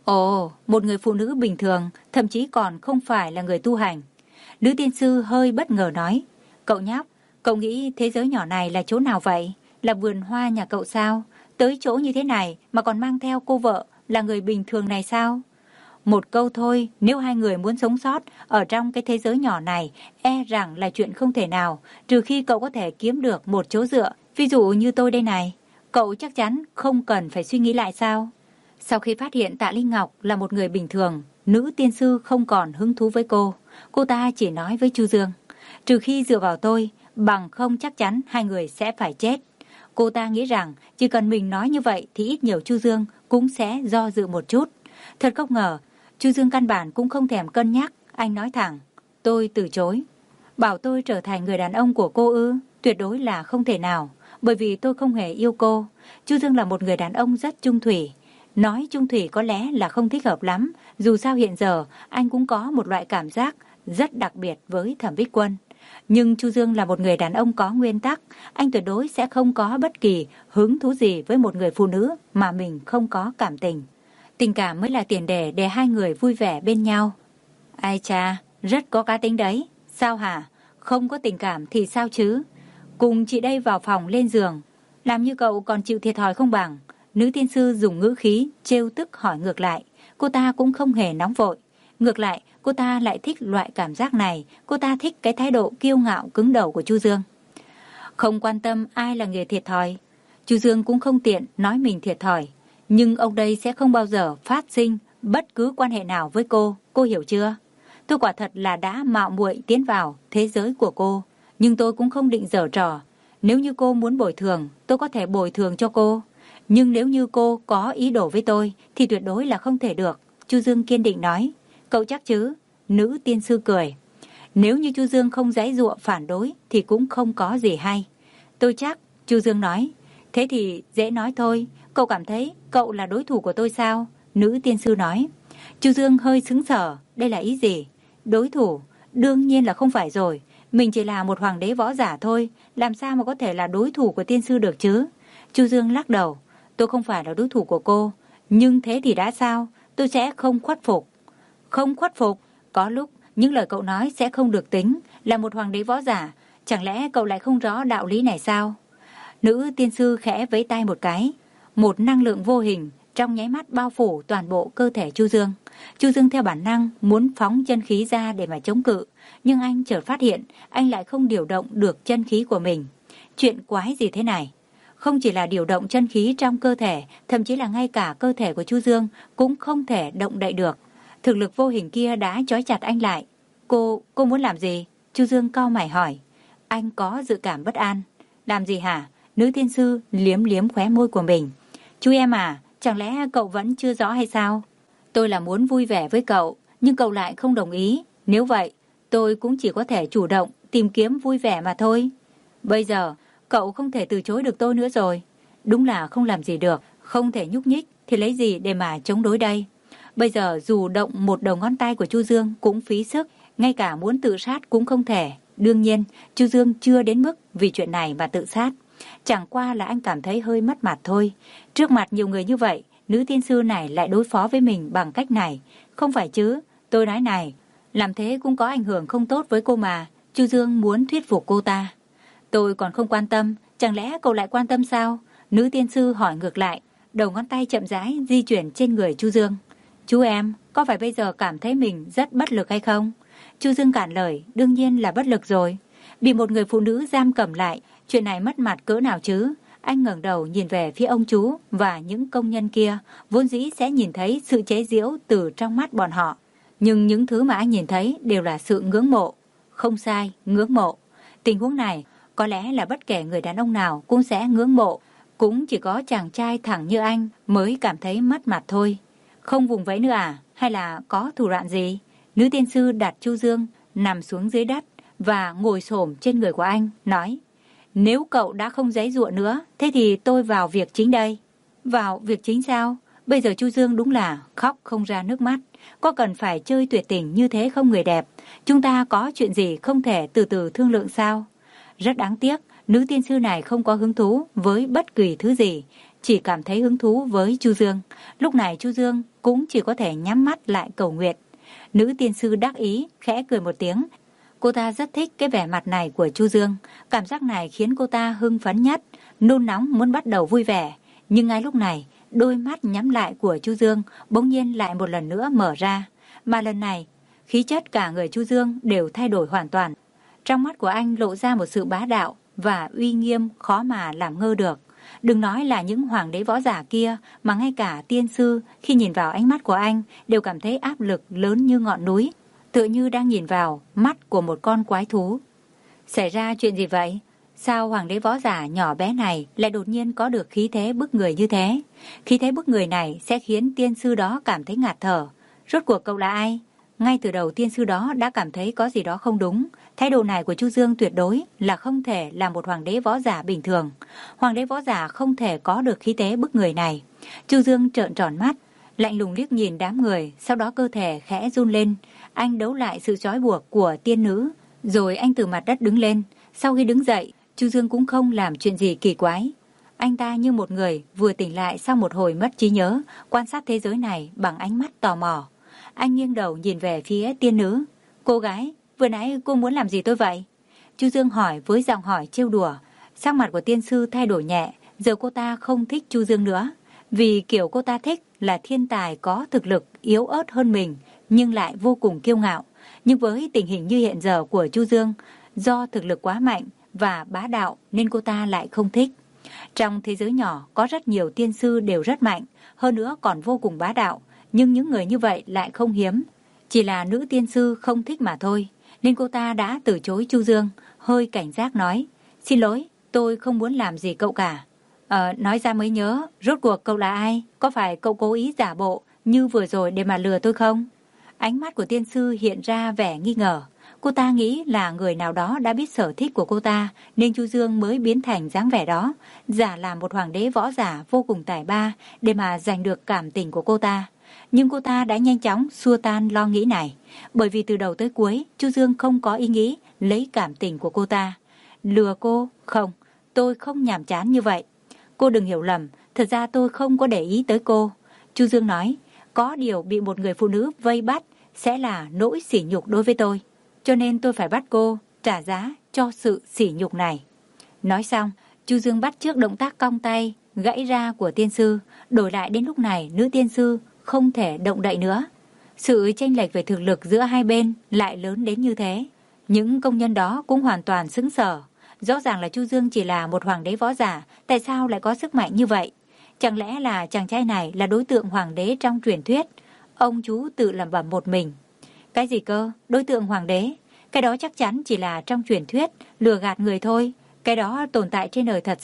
Ồ, một người phụ nữ bình thường, thậm chí còn không phải là người tu hành. Nữ tiên sư hơi bất ngờ nói. Cậu nhóc, cậu nghĩ thế giới nhỏ này là chỗ nào vậy? Là vườn hoa nhà cậu sao? Tới chỗ như thế này mà còn mang theo cô vợ là người bình thường này sao? Một câu thôi, nếu hai người muốn sống sót ở trong cái thế giới nhỏ này, e rằng là chuyện không thể nào, trừ khi cậu có thể kiếm được một chỗ dựa. Ví dụ như tôi đây này, cậu chắc chắn không cần phải suy nghĩ lại sao? Sau khi phát hiện Tạ Linh Ngọc là một người bình thường, nữ tiên sư không còn hứng thú với cô. Cô ta chỉ nói với Chu Dương, trừ khi dựa vào tôi, bằng không chắc chắn hai người sẽ phải chết. Cô ta nghĩ rằng chỉ cần mình nói như vậy thì ít nhiều Chu Dương cũng sẽ do dự một chút. Thật không ngờ, Chu Dương căn bản cũng không thèm cân nhắc, anh nói thẳng, tôi từ chối. Bảo tôi trở thành người đàn ông của cô ư? Tuyệt đối là không thể nào, bởi vì tôi không hề yêu cô. Chu Dương là một người đàn ông rất trung thủy. Nói trung thủy có lẽ là không thích hợp lắm, dù sao hiện giờ anh cũng có một loại cảm giác rất đặc biệt với Thẩm Vích Quân. Nhưng Chu Dương là một người đàn ông có nguyên tắc, anh tuyệt đối sẽ không có bất kỳ hứng thú gì với một người phụ nữ mà mình không có cảm tình. Tình cảm mới là tiền đề để hai người vui vẻ bên nhau. Ai cha, rất có cá tính đấy. Sao hả? Không có tình cảm thì sao chứ? Cùng chị đây vào phòng lên giường, làm như cậu còn chịu thiệt thòi không bằng. Nữ tiên sư dùng ngữ khí trêu tức hỏi ngược lại. Cô ta cũng không hề nóng vội. Ngược lại, cô ta lại thích loại cảm giác này. Cô ta thích cái thái độ kiêu ngạo cứng đầu của Chu Dương. Không quan tâm ai là người thiệt thòi. Chu Dương cũng không tiện nói mình thiệt thòi. Nhưng ông đây sẽ không bao giờ phát sinh bất cứ quan hệ nào với cô. Cô hiểu chưa? Tôi quả thật là đã mạo muội tiến vào thế giới của cô. Nhưng tôi cũng không định giở trò. Nếu như cô muốn bồi thường, tôi có thể bồi thường cho cô. Nhưng nếu như cô có ý đồ với tôi thì tuyệt đối là không thể được. Chu Dương kiên định nói. Cậu chắc chứ? Nữ tiên sư cười. Nếu như Chu Dương không giãy giụa phản đối thì cũng không có gì hay. Tôi chắc, Chu Dương nói. Thế thì dễ nói thôi. Cậu cảm thấy cậu là đối thủ của tôi sao? Nữ tiên sư nói. Chu Dương hơi sững sờ. Đây là ý gì? Đối thủ? Đương nhiên là không phải rồi. Mình chỉ là một hoàng đế võ giả thôi. Làm sao mà có thể là đối thủ của tiên sư được chứ? Chu Dương lắc đầu. Tôi không phải là đối thủ của cô. Nhưng thế thì đã sao? Tôi sẽ không khuất phục. Không khuất phục? Có lúc những lời cậu nói sẽ không được tính. Là một hoàng đế võ giả, chẳng lẽ cậu lại không rõ đạo lý này sao? Nữ tiên sư khẽ vẫy tay một cái. Một năng lượng vô hình trong nháy mắt bao phủ toàn bộ cơ thể Chu Dương. Chu Dương theo bản năng muốn phóng chân khí ra để mà chống cự, nhưng anh chợt phát hiện anh lại không điều động được chân khí của mình. Chuyện quái gì thế này? Không chỉ là điều động chân khí trong cơ thể, thậm chí là ngay cả cơ thể của Chu Dương cũng không thể động đậy được. Thực lực vô hình kia đã trói chặt anh lại. Cô, cô muốn làm gì? Chu Dương cau mày hỏi. Anh có dự cảm bất an. Làm gì hả? Nữ tiên sư liếm liếm khóe môi của mình. Chú em à, chẳng lẽ cậu vẫn chưa rõ hay sao? Tôi là muốn vui vẻ với cậu, nhưng cậu lại không đồng ý. Nếu vậy, tôi cũng chỉ có thể chủ động tìm kiếm vui vẻ mà thôi. Bây giờ, cậu không thể từ chối được tôi nữa rồi. Đúng là không làm gì được, không thể nhúc nhích thì lấy gì để mà chống đối đây. Bây giờ dù động một đầu ngón tay của Chu Dương cũng phí sức, ngay cả muốn tự sát cũng không thể. Đương nhiên, Chu Dương chưa đến mức vì chuyện này mà tự sát. Chẳng qua là anh cảm thấy hơi mất mặt thôi. Trước mặt nhiều người như vậy, nữ tiên sư này lại đối phó với mình bằng cách này. Không phải chứ, tôi nói này, làm thế cũng có ảnh hưởng không tốt với cô mà. Chu Dương muốn thuyết phục cô ta. Tôi còn không quan tâm, chẳng lẽ cậu lại quan tâm sao? Nữ tiên sư hỏi ngược lại, đầu ngón tay chậm rãi di chuyển trên người Chu Dương. Chú em, có phải bây giờ cảm thấy mình rất bất lực hay không? Chu Dương cản lời, đương nhiên là bất lực rồi. Bị một người phụ nữ giam cầm lại, chuyện này mất mặt cỡ nào chứ? Anh ngẩng đầu nhìn về phía ông chú và những công nhân kia, vốn dĩ sẽ nhìn thấy sự chế giễu từ trong mắt bọn họ. Nhưng những thứ mà anh nhìn thấy đều là sự ngưỡng mộ. Không sai, ngưỡng mộ. Tình huống này, có lẽ là bất kể người đàn ông nào cũng sẽ ngưỡng mộ. Cũng chỉ có chàng trai thẳng như anh mới cảm thấy mất mặt thôi. Không vùng vẫy nữa à? Hay là có thủ đoạn gì? Nữ tiên sư đặt Chu Dương nằm xuống dưới đất và ngồi xổm trên người của anh, nói: Nếu cậu đã không giãy giụa nữa, thế thì tôi vào việc chính đây. Vào việc chính sao? Bây giờ Chu Dương đúng là khóc không ra nước mắt. Có cần phải chơi tuyệt tình như thế không người đẹp? Chúng ta có chuyện gì không thể từ từ thương lượng sao? Rất đáng tiếc, nữ tiên sư này không có hứng thú với bất kỳ thứ gì, chỉ cảm thấy hứng thú với Chu Dương. Lúc này Chu Dương cũng chỉ có thể nhắm mắt lại cầu nguyện. Nữ tiên sư đắc ý, khẽ cười một tiếng. Cô ta rất thích cái vẻ mặt này của Chu Dương. Cảm giác này khiến cô ta hưng phấn nhất, nôn nóng muốn bắt đầu vui vẻ. Nhưng ngay lúc này, đôi mắt nhắm lại của Chu Dương bỗng nhiên lại một lần nữa mở ra. Mà lần này, khí chất cả người Chu Dương đều thay đổi hoàn toàn. Trong mắt của anh lộ ra một sự bá đạo và uy nghiêm khó mà làm ngơ được. Đừng nói là những hoàng đế võ giả kia, mà ngay cả tiên sư khi nhìn vào ánh mắt của anh đều cảm thấy áp lực lớn như ngọn núi, tựa như đang nhìn vào mắt của một con quái thú. Xảy ra chuyện gì vậy? Sao hoàng đế võ giả nhỏ bé này lại đột nhiên có được khí thế bức người như thế? Khí thế bức người này sẽ khiến tiên sư đó cảm thấy ngạt thở. Rốt cuộc cậu là ai? Ngay từ đầu tiên sư đó đã cảm thấy có gì đó không đúng. Thái độ này của Chu Dương tuyệt đối là không thể là một hoàng đế võ giả bình thường. Hoàng đế võ giả không thể có được khí thế bức người này. Chu Dương trợn tròn mắt, lạnh lùng liếc nhìn đám người, sau đó cơ thể khẽ run lên. Anh đấu lại sự trói buộc của tiên nữ, rồi anh từ mặt đất đứng lên. Sau khi đứng dậy, Chu Dương cũng không làm chuyện gì kỳ quái. Anh ta như một người vừa tỉnh lại sau một hồi mất trí nhớ, quan sát thế giới này bằng ánh mắt tò mò. Anh nghiêng đầu nhìn về phía tiên nữ. Cô gái, vừa nãy cô muốn làm gì tôi vậy? Chu Dương hỏi với giọng hỏi trêu đùa. Sắc mặt của tiên sư thay đổi nhẹ, giờ cô ta không thích Chu Dương nữa. Vì kiểu cô ta thích là thiên tài có thực lực yếu ớt hơn mình, nhưng lại vô cùng kiêu ngạo. Nhưng với tình hình như hiện giờ của Chu Dương, do thực lực quá mạnh và bá đạo nên cô ta lại không thích. Trong thế giới nhỏ có rất nhiều tiên sư đều rất mạnh, hơn nữa còn vô cùng bá đạo. Nhưng những người như vậy lại không hiếm. Chỉ là nữ tiên sư không thích mà thôi. Nên cô ta đã từ chối Chu Dương, hơi cảnh giác nói: Xin lỗi, tôi không muốn làm gì cậu cả. Ờ, nói ra mới nhớ, rốt cuộc cậu là ai? Có phải cậu cố ý giả bộ như vừa rồi để mà lừa tôi không? Ánh mắt của tiên sư hiện ra vẻ nghi ngờ. Cô ta nghĩ là người nào đó đã biết sở thích của cô ta, nên Chu Dương mới biến thành dáng vẻ đó, giả làm một hoàng đế võ giả vô cùng tài ba để mà giành được cảm tình của cô ta. Nhưng cô ta đã nhanh chóng xua tan lo nghĩ này, bởi vì từ đầu tới cuối Chu Dương không có ý nghĩ lấy cảm tình của cô ta. Lừa cô? Không, tôi không nhàm chán như vậy. Cô đừng hiểu lầm, thật ra tôi không có để ý tới cô. Chu Dương nói, có điều bị một người phụ nữ vây bắt sẽ là nỗi sỉ nhục đối với tôi, cho nên tôi phải bắt cô trả giá cho sự sỉ nhục này. Nói xong, Chu Dương bắt chước động tác cong tay gãy ra của tiên sư, đổi lại đến lúc này nữ tiên sư không thể động đậy nữa. Sự chênh lệch về thực lực giữa hai bên lại lớn đến như thế. Những công nhân đó cũng hoàn toàn sững sờ. Rõ ràng là Chu Dương chỉ là một hoàng đế võ giả, tại sao lại có sức mạnh như vậy? Chẳng lẽ là chàng trai này là đối tượng hoàng đế trong truyền thuyết? Ông chú tự lẩm bẩm một mình. Cái gì cơ? Đối tượng hoàng đế? Cái đó chắc chắn chỉ là trong truyền thuyết, lừa gạt người thôi. Cái đó tồn tại trên đời thật sao?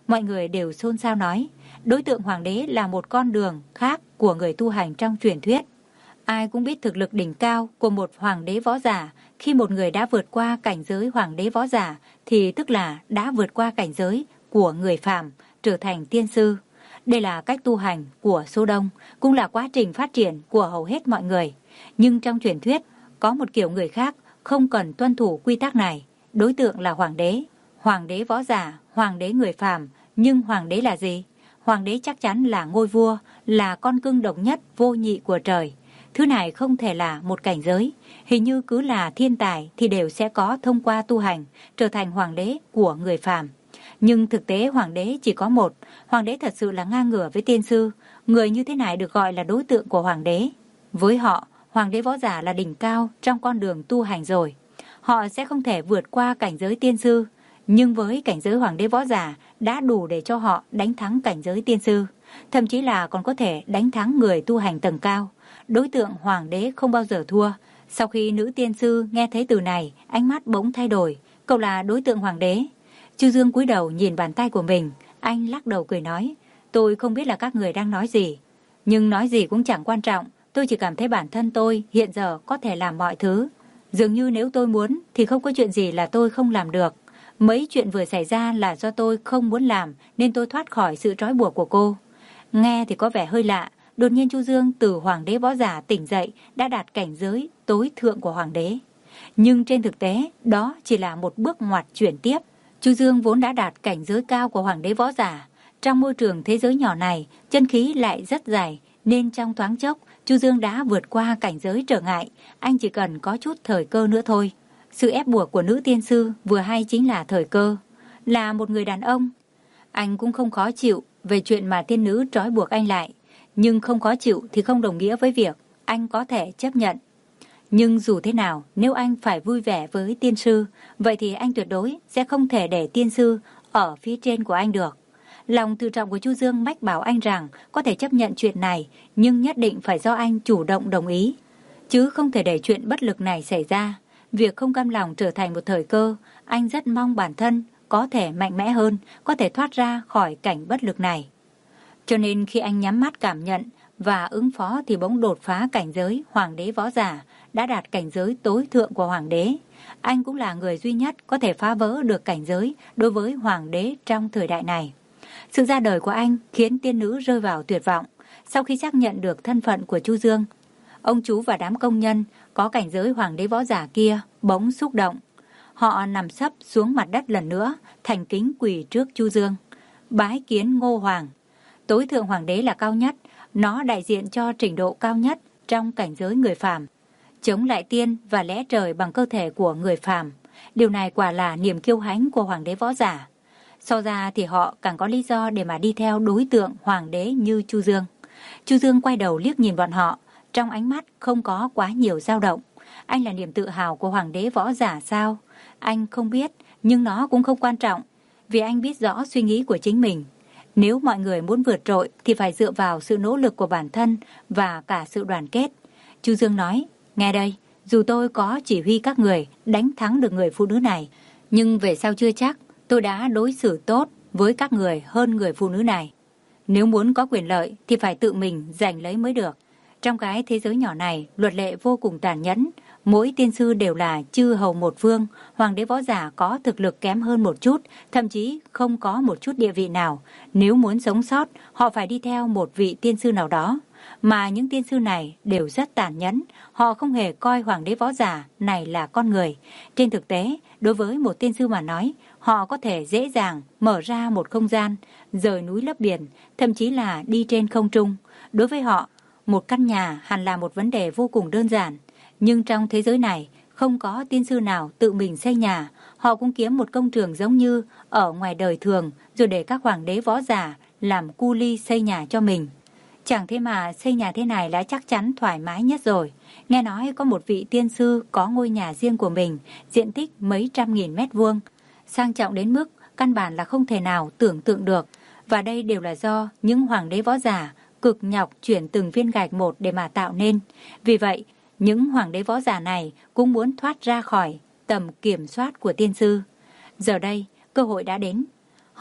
mọi người đều xôn xao nói, đối tượng hoàng đế là một con đường khác của người tu hành trong truyền thuyết. Ai cũng biết thực lực đỉnh cao của một hoàng đế võ giả, khi một người đã vượt qua cảnh giới hoàng đế võ giả thì tức là đã vượt qua cảnh giới của người phàm, trở thành tiên sư. Đây là cách tu hành của số đông, cũng là quá trình phát triển của hầu hết mọi người. Nhưng trong truyền thuyết, có một kiểu người khác không cần tuân thủ quy tắc này. Đối tượng là hoàng đế. Hoàng đế võ giả, hoàng đế người phàm. Nhưng hoàng đế là gì? Hoàng đế chắc chắn là ngôi vua, là con cưng độc nhất vô nhị của trời. Thứ này không thể là một cảnh giới. Hình như cứ là thiên tài thì đều sẽ có thông qua tu hành, trở thành hoàng đế của người phàm. Nhưng thực tế hoàng đế chỉ có một. Hoàng đế thật sự là ngang ngửa với tiên sư. Người như thế này được gọi là đối tượng của hoàng đế. Với họ, hoàng đế võ giả là đỉnh cao trong con đường tu hành rồi. Họ sẽ không thể vượt qua cảnh giới tiên sư. Nhưng với cảnh giới hoàng đế võ giả đã đủ để cho họ đánh thắng cảnh giới tiên sư. Thậm chí là còn có thể đánh thắng người tu hành tầng cao. Đối tượng hoàng đế không bao giờ thua. Sau khi nữ tiên sư nghe thấy từ này, ánh mắt bỗng thay đổi. Cậu là đối tượng hoàng đế. Chu Dương cúi đầu nhìn bàn tay của mình. Anh lắc đầu cười nói, tôi không biết là các người đang nói gì. Nhưng nói gì cũng chẳng quan trọng. Tôi chỉ cảm thấy bản thân tôi hiện giờ có thể làm mọi thứ. Dường như nếu tôi muốn thì không có chuyện gì là tôi không làm được. Mấy chuyện vừa xảy ra là do tôi không muốn làm nên tôi thoát khỏi sự trói buộc của cô. Nghe thì có vẻ hơi lạ. Đột nhiên Chu Dương từ hoàng đế võ giả tỉnh dậy đã đạt cảnh giới tối thượng của hoàng đế. Nhưng trên thực tế đó chỉ là một bước ngoặt chuyển tiếp. Chu Dương vốn đã đạt cảnh giới cao của hoàng đế võ giả. Trong môi trường thế giới nhỏ này, chân khí lại rất dài nên trong thoáng chốc Chu Dương đã vượt qua cảnh giới trở ngại. Anh chỉ cần có chút thời cơ nữa thôi. Sự ép buộc của nữ tiên sư vừa hay chính là thời cơ. Là một người đàn ông, anh cũng không khó chịu về chuyện mà tiên nữ trói buộc anh lại. Nhưng không khó chịu thì không đồng nghĩa với việc anh có thể chấp nhận. Nhưng dù thế nào, nếu anh phải vui vẻ với tiên sư, vậy thì anh tuyệt đối sẽ không thể để tiên sư ở phía trên của anh được. Lòng tự trọng của Chu Dương mách bảo anh rằng có thể chấp nhận chuyện này, nhưng nhất định phải do anh chủ động đồng ý. Chứ không thể để chuyện bất lực này xảy ra. Việc không cam lòng trở thành một thời cơ, anh rất mong bản thân có thể mạnh mẽ hơn, có thể thoát ra khỏi cảnh bất lực này. Cho nên khi anh nhắm mắt cảm nhận và ứng phó thì bỗng đột phá cảnh giới hoàng đế võ giả, đã đạt cảnh giới tối thượng của hoàng đế. Anh cũng là người duy nhất có thể phá vỡ được cảnh giới đối với hoàng đế trong thời đại này. Sự ra đời của anh khiến tiên nữ rơi vào tuyệt vọng. Sau khi xác nhận được thân phận của Chu Dương, ông chú và đám công nhân có cảnh giới hoàng đế võ giả kia bỗng xúc động. Họ nằm sấp xuống mặt đất lần nữa, thành kính quỳ trước Chu Dương. Bái kiến Ngô Hoàng. Tối thượng hoàng đế là cao nhất, nó đại diện cho trình độ cao nhất trong cảnh giới người phàm, chống lại tiên và lẽ trời bằng cơ thể của người phàm. Điều này quả là niềm kiêu hãnh của hoàng đế võ giả. So ra thì họ càng có lý do để mà đi theo đối tượng hoàng đế như Chu Dương. Chu Dương quay đầu liếc nhìn bọn họ, trong ánh mắt không có quá nhiều dao động. Anh là niềm tự hào của hoàng đế võ giả sao? Anh không biết, nhưng nó cũng không quan trọng, vì anh biết rõ suy nghĩ của chính mình. Nếu mọi người muốn vượt trội thì phải dựa vào sự nỗ lực của bản thân và cả sự đoàn kết. Chu Dương nói, nghe đây, dù tôi có chỉ huy các người đánh thắng được người phụ nữ này, nhưng về sau chưa chắc tôi đã đối xử tốt với các người hơn người phụ nữ này. Nếu muốn có quyền lợi thì phải tự mình giành lấy mới được. Trong cái thế giới nhỏ này, luật lệ vô cùng tàn nhẫn. Mỗi tiên sư đều là chư hầu một vương. Hoàng đế võ giả có thực lực kém hơn một chút, thậm chí không có một chút địa vị nào. Nếu muốn sống sót, họ phải đi theo một vị tiên sư nào đó. Mà những tiên sư này đều rất tàn nhẫn. Họ không hề coi hoàng đế võ giả này là con người. Trên thực tế, đối với một tiên sư mà nói, họ có thể dễ dàng mở ra một không gian, rời núi lấp biển, thậm chí là đi trên không trung. Đối với họ, một căn nhà hẳn là một vấn đề vô cùng đơn giản. Nhưng trong thế giới này, không có tiên sư nào tự mình xây nhà. Họ cũng kiếm một công trường giống như ở ngoài đời thường, rồi để các hoàng đế võ giả làm cu li xây nhà cho mình. Chẳng thế mà xây nhà thế này là chắc chắn thoải mái nhất rồi. Nghe nói có một vị tiên sư có ngôi nhà riêng của mình, diện tích mấy trăm nghìn mét vuông, sang trọng đến mức căn bản là không thể nào tưởng tượng được. Và đây đều là do những hoàng đế võ giả cực nhọc chuyển từng viên gạch một để mà tạo nên. Vì vậy, những hoàng đế võ giả này cũng muốn thoát ra khỏi tầm kiểm soát của tiên sư. Giờ đây, cơ hội đã đến.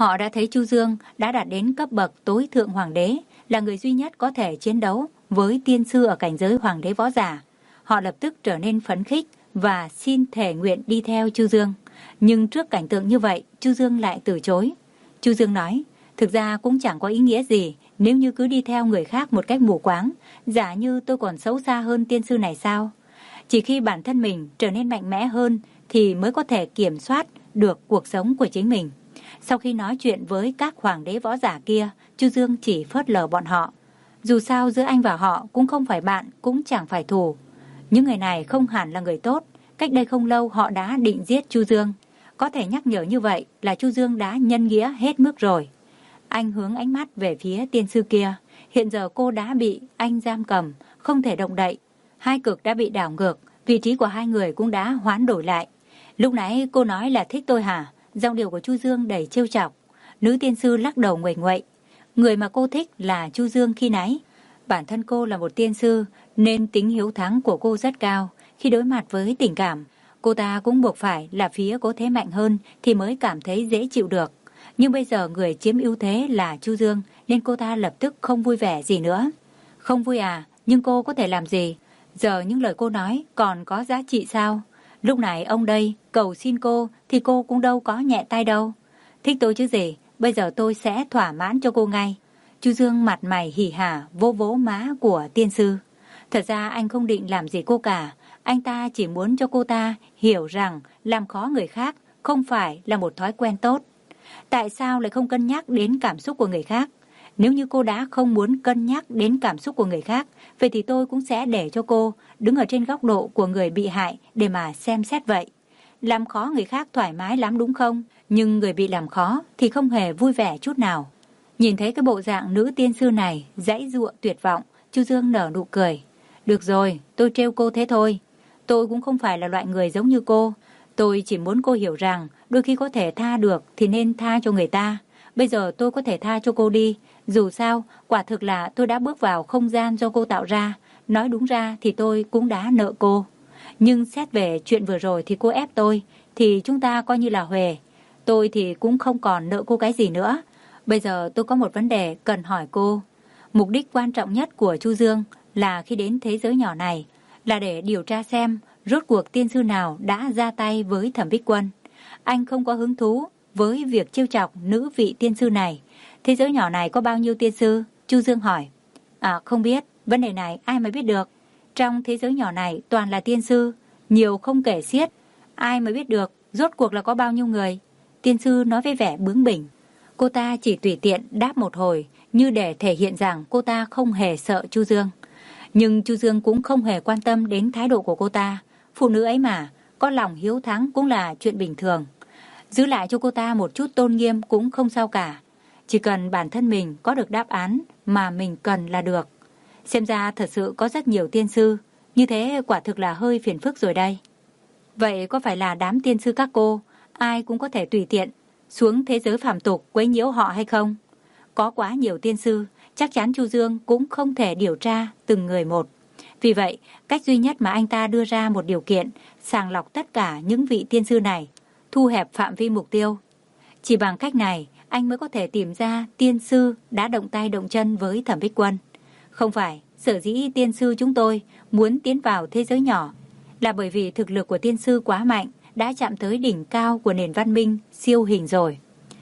Họ đã thấy Chu Dương đã đạt đến cấp bậc tối thượng hoàng đế, là người duy nhất có thể chiến đấu với tiên sư ở cảnh giới hoàng đế võ giả. Họ lập tức trở nên phấn khích và xin thề nguyện đi theo Chu Dương. Nhưng trước cảnh tượng như vậy, Chu Dương lại từ chối. Chu Dương nói, thực ra cũng chẳng có ý nghĩa gì nếu như cứ đi theo người khác một cách mù quáng, giả như tôi còn xấu xa hơn tiên sư này sao? Chỉ khi bản thân mình trở nên mạnh mẽ hơn thì mới có thể kiểm soát được cuộc sống của chính mình. Sau khi nói chuyện với các hoàng đế võ giả kia, Chu Dương chỉ phớt lờ bọn họ. Dù sao giữa anh và họ cũng không phải bạn, cũng chẳng phải thù. Những người này không hẳn là người tốt. Cách đây không lâu họ đã định giết Chu Dương. Có thể nhắc nhở như vậy là Chu Dương đã nhân nghĩa hết mức rồi. Anh hướng ánh mắt về phía tiên sư kia. Hiện giờ cô đã bị anh giam cầm, không thể động đậy. Hai cực đã bị đảo ngược, vị trí của hai người cũng đã hoán đổi lại. Lúc nãy cô nói là thích tôi hả? Giọng điệu của Chu Dương đầy trêu chọc. Nữ tiên sư lắc đầu nguệch nguậy. Người mà cô thích là Chu Dương khi nãy. Bản thân cô là một tiên sư nên tính hiếu thắng của cô rất cao. Khi đối mặt với tình cảm, cô ta cũng buộc phải là phía có thế mạnh hơn thì mới cảm thấy dễ chịu được. Nhưng bây giờ người chiếm ưu thế là Chu Dương nên cô ta lập tức không vui vẻ gì nữa. Không vui à? Nhưng cô có thể làm gì? Giờ những lời cô nói còn có giá trị sao? Lúc này ông đây cầu xin cô thì cô cũng đâu có nhẹ tay đâu. Thích tôi chứ gì, bây giờ tôi sẽ thỏa mãn cho cô ngay. Chu Dương mặt mày hỉ hả vỗ vỗ má của tiên sư. Thật ra anh không định làm gì cô cả. Anh ta chỉ muốn cho cô ta hiểu rằng làm khó người khác không phải là một thói quen tốt. Tại sao lại không cân nhắc đến cảm xúc của người khác? Nếu như cô đã không muốn cân nhắc đến cảm xúc của người khác, vậy thì tôi cũng sẽ để cho cô đứng ở trên góc độ của người bị hại để mà xem xét vậy. Làm khó người khác thoải mái lắm đúng không? Nhưng người bị làm khó thì không hề vui vẻ chút nào. Nhìn thấy cái bộ dạng nữ tiên sư này giãy giụa tuyệt vọng, Chu Dương nở nụ cười. Được rồi, tôi trêu cô thế thôi. Tôi cũng không phải là loại người giống như cô. Tôi chỉ muốn cô hiểu rằng đôi khi có thể tha được thì nên tha cho người ta. Bây giờ tôi có thể tha cho cô đi. Dù sao, quả thực là tôi đã bước vào không gian do cô tạo ra. Nói đúng ra thì tôi cũng đã nợ cô. Nhưng xét về chuyện vừa rồi thì cô ép tôi, thì chúng ta coi như là huề. Tôi thì cũng không còn nợ cô cái gì nữa. Bây giờ tôi có một vấn đề cần hỏi cô. Mục đích quan trọng nhất của Chu Dương là khi đến thế giới nhỏ này là để điều tra xem rốt cuộc tiên sư nào đã ra tay với Thẩm Bích Quân. Anh không có hứng thú với việc trêu chọc nữ vị tiên sư này. Thế giới nhỏ này có bao nhiêu tiên sư? Chu Dương hỏi. À không biết, vấn đề này ai mà biết được. Trong thế giới nhỏ này toàn là tiên sư, nhiều không kể xiết. Ai mới biết được rốt cuộc là có bao nhiêu người? Tiên sư nói với vẻ bướng bỉnh. Cô ta chỉ tùy tiện đáp một hồi như để thể hiện rằng cô ta không hề sợ Chu Dương. Nhưng Chu Dương cũng không hề quan tâm đến thái độ của cô ta. Phụ nữ ấy mà, có lòng hiếu thắng cũng là chuyện bình thường. Giữ lại cho cô ta một chút tôn nghiêm cũng không sao cả. Chỉ cần bản thân mình có được đáp án mà mình cần là được. Xem ra thật sự có rất nhiều tiên sư. Như thế quả thực là hơi phiền phức rồi đây. Vậy có phải là đám tiên sư các cô ai cũng có thể tùy tiện xuống thế giới phàm tục quấy nhiễu họ hay không? Có quá nhiều tiên sư, chắc chắn Chu Dương cũng không thể điều tra từng người một. Vì vậy, cách duy nhất mà anh ta đưa ra một điều kiện sàng lọc tất cả những vị tiên sư này, thu hẹp phạm vi mục tiêu. Chỉ bằng cách này, anh mới có thể tìm ra tiên sư đã động tay động chân với Thẩm Bích Quân. Không phải, sở dĩ tiên sư chúng tôi muốn tiến vào thế giới nhỏ là bởi vì thực lực của tiên sư quá mạnh, đã chạm tới đỉnh cao của nền văn minh siêu hình rồi.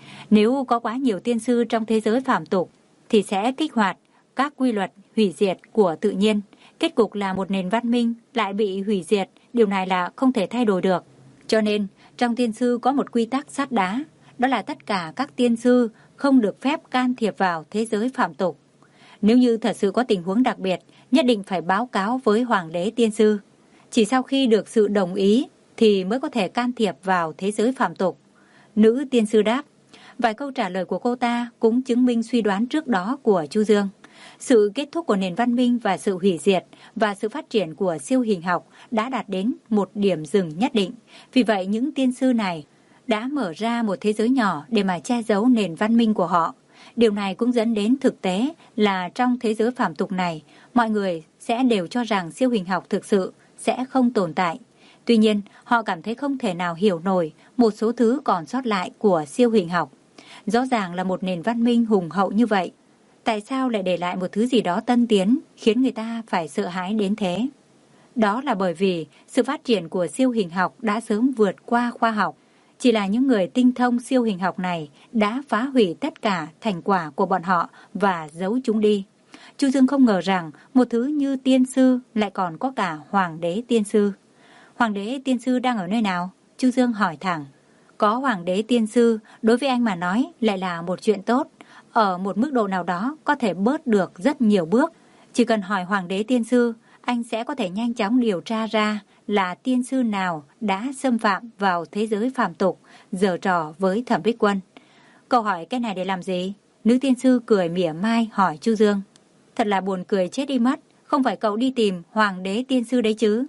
Nếu có quá nhiều tiên sư trong thế giới phàm tục thì sẽ kích hoạt các quy luật hủy diệt của tự nhiên. Kết cục là một nền văn minh lại bị hủy diệt, điều này là không thể thay đổi được. Cho nên, trong tiên sư có một quy tắc sắt đá, đó là tất cả các tiên sư không được phép can thiệp vào thế giới phàm tục. Nếu như thật sự có tình huống đặc biệt, nhất định phải báo cáo với Hoàng đế tiên sư. Chỉ sau khi được sự đồng ý thì mới có thể can thiệp vào thế giới phàm tục. Nữ tiên sư đáp. Vài câu trả lời của cô ta cũng chứng minh suy đoán trước đó của Chu Dương. Sự kết thúc của nền văn minh và sự hủy diệt và sự phát triển của siêu hình học đã đạt đến một điểm dừng nhất định. Vì vậy những tiên sư này đã mở ra một thế giới nhỏ để mà che giấu nền văn minh của họ. Điều này cũng dẫn đến thực tế là trong thế giới phàm tục này, mọi người sẽ đều cho rằng siêu hình học thực sự sẽ không tồn tại. Tuy nhiên, họ cảm thấy không thể nào hiểu nổi một số thứ còn sót lại của siêu hình học. Rõ ràng là một nền văn minh hùng hậu như vậy, tại sao lại để lại một thứ gì đó tân tiến khiến người ta phải sợ hãi đến thế? Đó là bởi vì sự phát triển của siêu hình học đã sớm vượt qua khoa học. Chỉ là những người tinh thông siêu hình học này đã phá hủy tất cả thành quả của bọn họ và giấu chúng đi. Chu Dương không ngờ rằng một thứ như tiên sư lại còn có cả hoàng đế tiên sư. Hoàng đế tiên sư đang ở nơi nào? Chu Dương hỏi thẳng. Có hoàng đế tiên sư đối với anh mà nói lại là một chuyện tốt. Ở một mức độ nào đó có thể bớt được rất nhiều bước. Chỉ cần hỏi hoàng đế tiên sư, anh sẽ có thể nhanh chóng điều tra ra là tiên sư nào đã xâm phạm vào thế giới phàm tục, giở trò với Thẩm Bích Quân. Cậu hỏi cái này để làm gì? Nữ tiên sư cười mỉa mai hỏi Chu Dương. Thật là buồn cười chết đi mất, không phải cậu đi tìm hoàng đế tiên sư đấy chứ?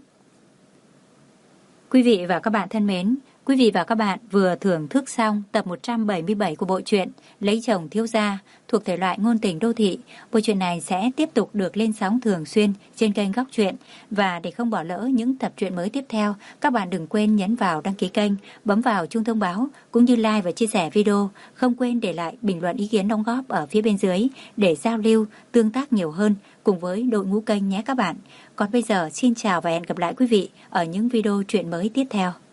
Quý vị và các bạn thân mến, quý vị và các bạn vừa thưởng thức xong tập một trăm bảy mươi bảy của bộ truyện Lấy chồng thiếu gia thuộc thể loại ngôn tình đô thị. Bộ truyện này sẽ tiếp tục được lên sóng thường xuyên trên kênh Góc Truyện. Và để không bỏ lỡ những tập truyện mới tiếp theo, các bạn đừng quên nhấn vào đăng ký kênh, bấm vào chuông thông báo cũng như like và chia sẻ video. Không quên để lại bình luận ý kiến đóng góp ở phía bên dưới để giao lưu, tương tác nhiều hơn cùng với đội ngũ kênh nhé các bạn. Còn bây giờ xin chào và hẹn gặp lại quý vị ở những video truyện mới tiếp theo.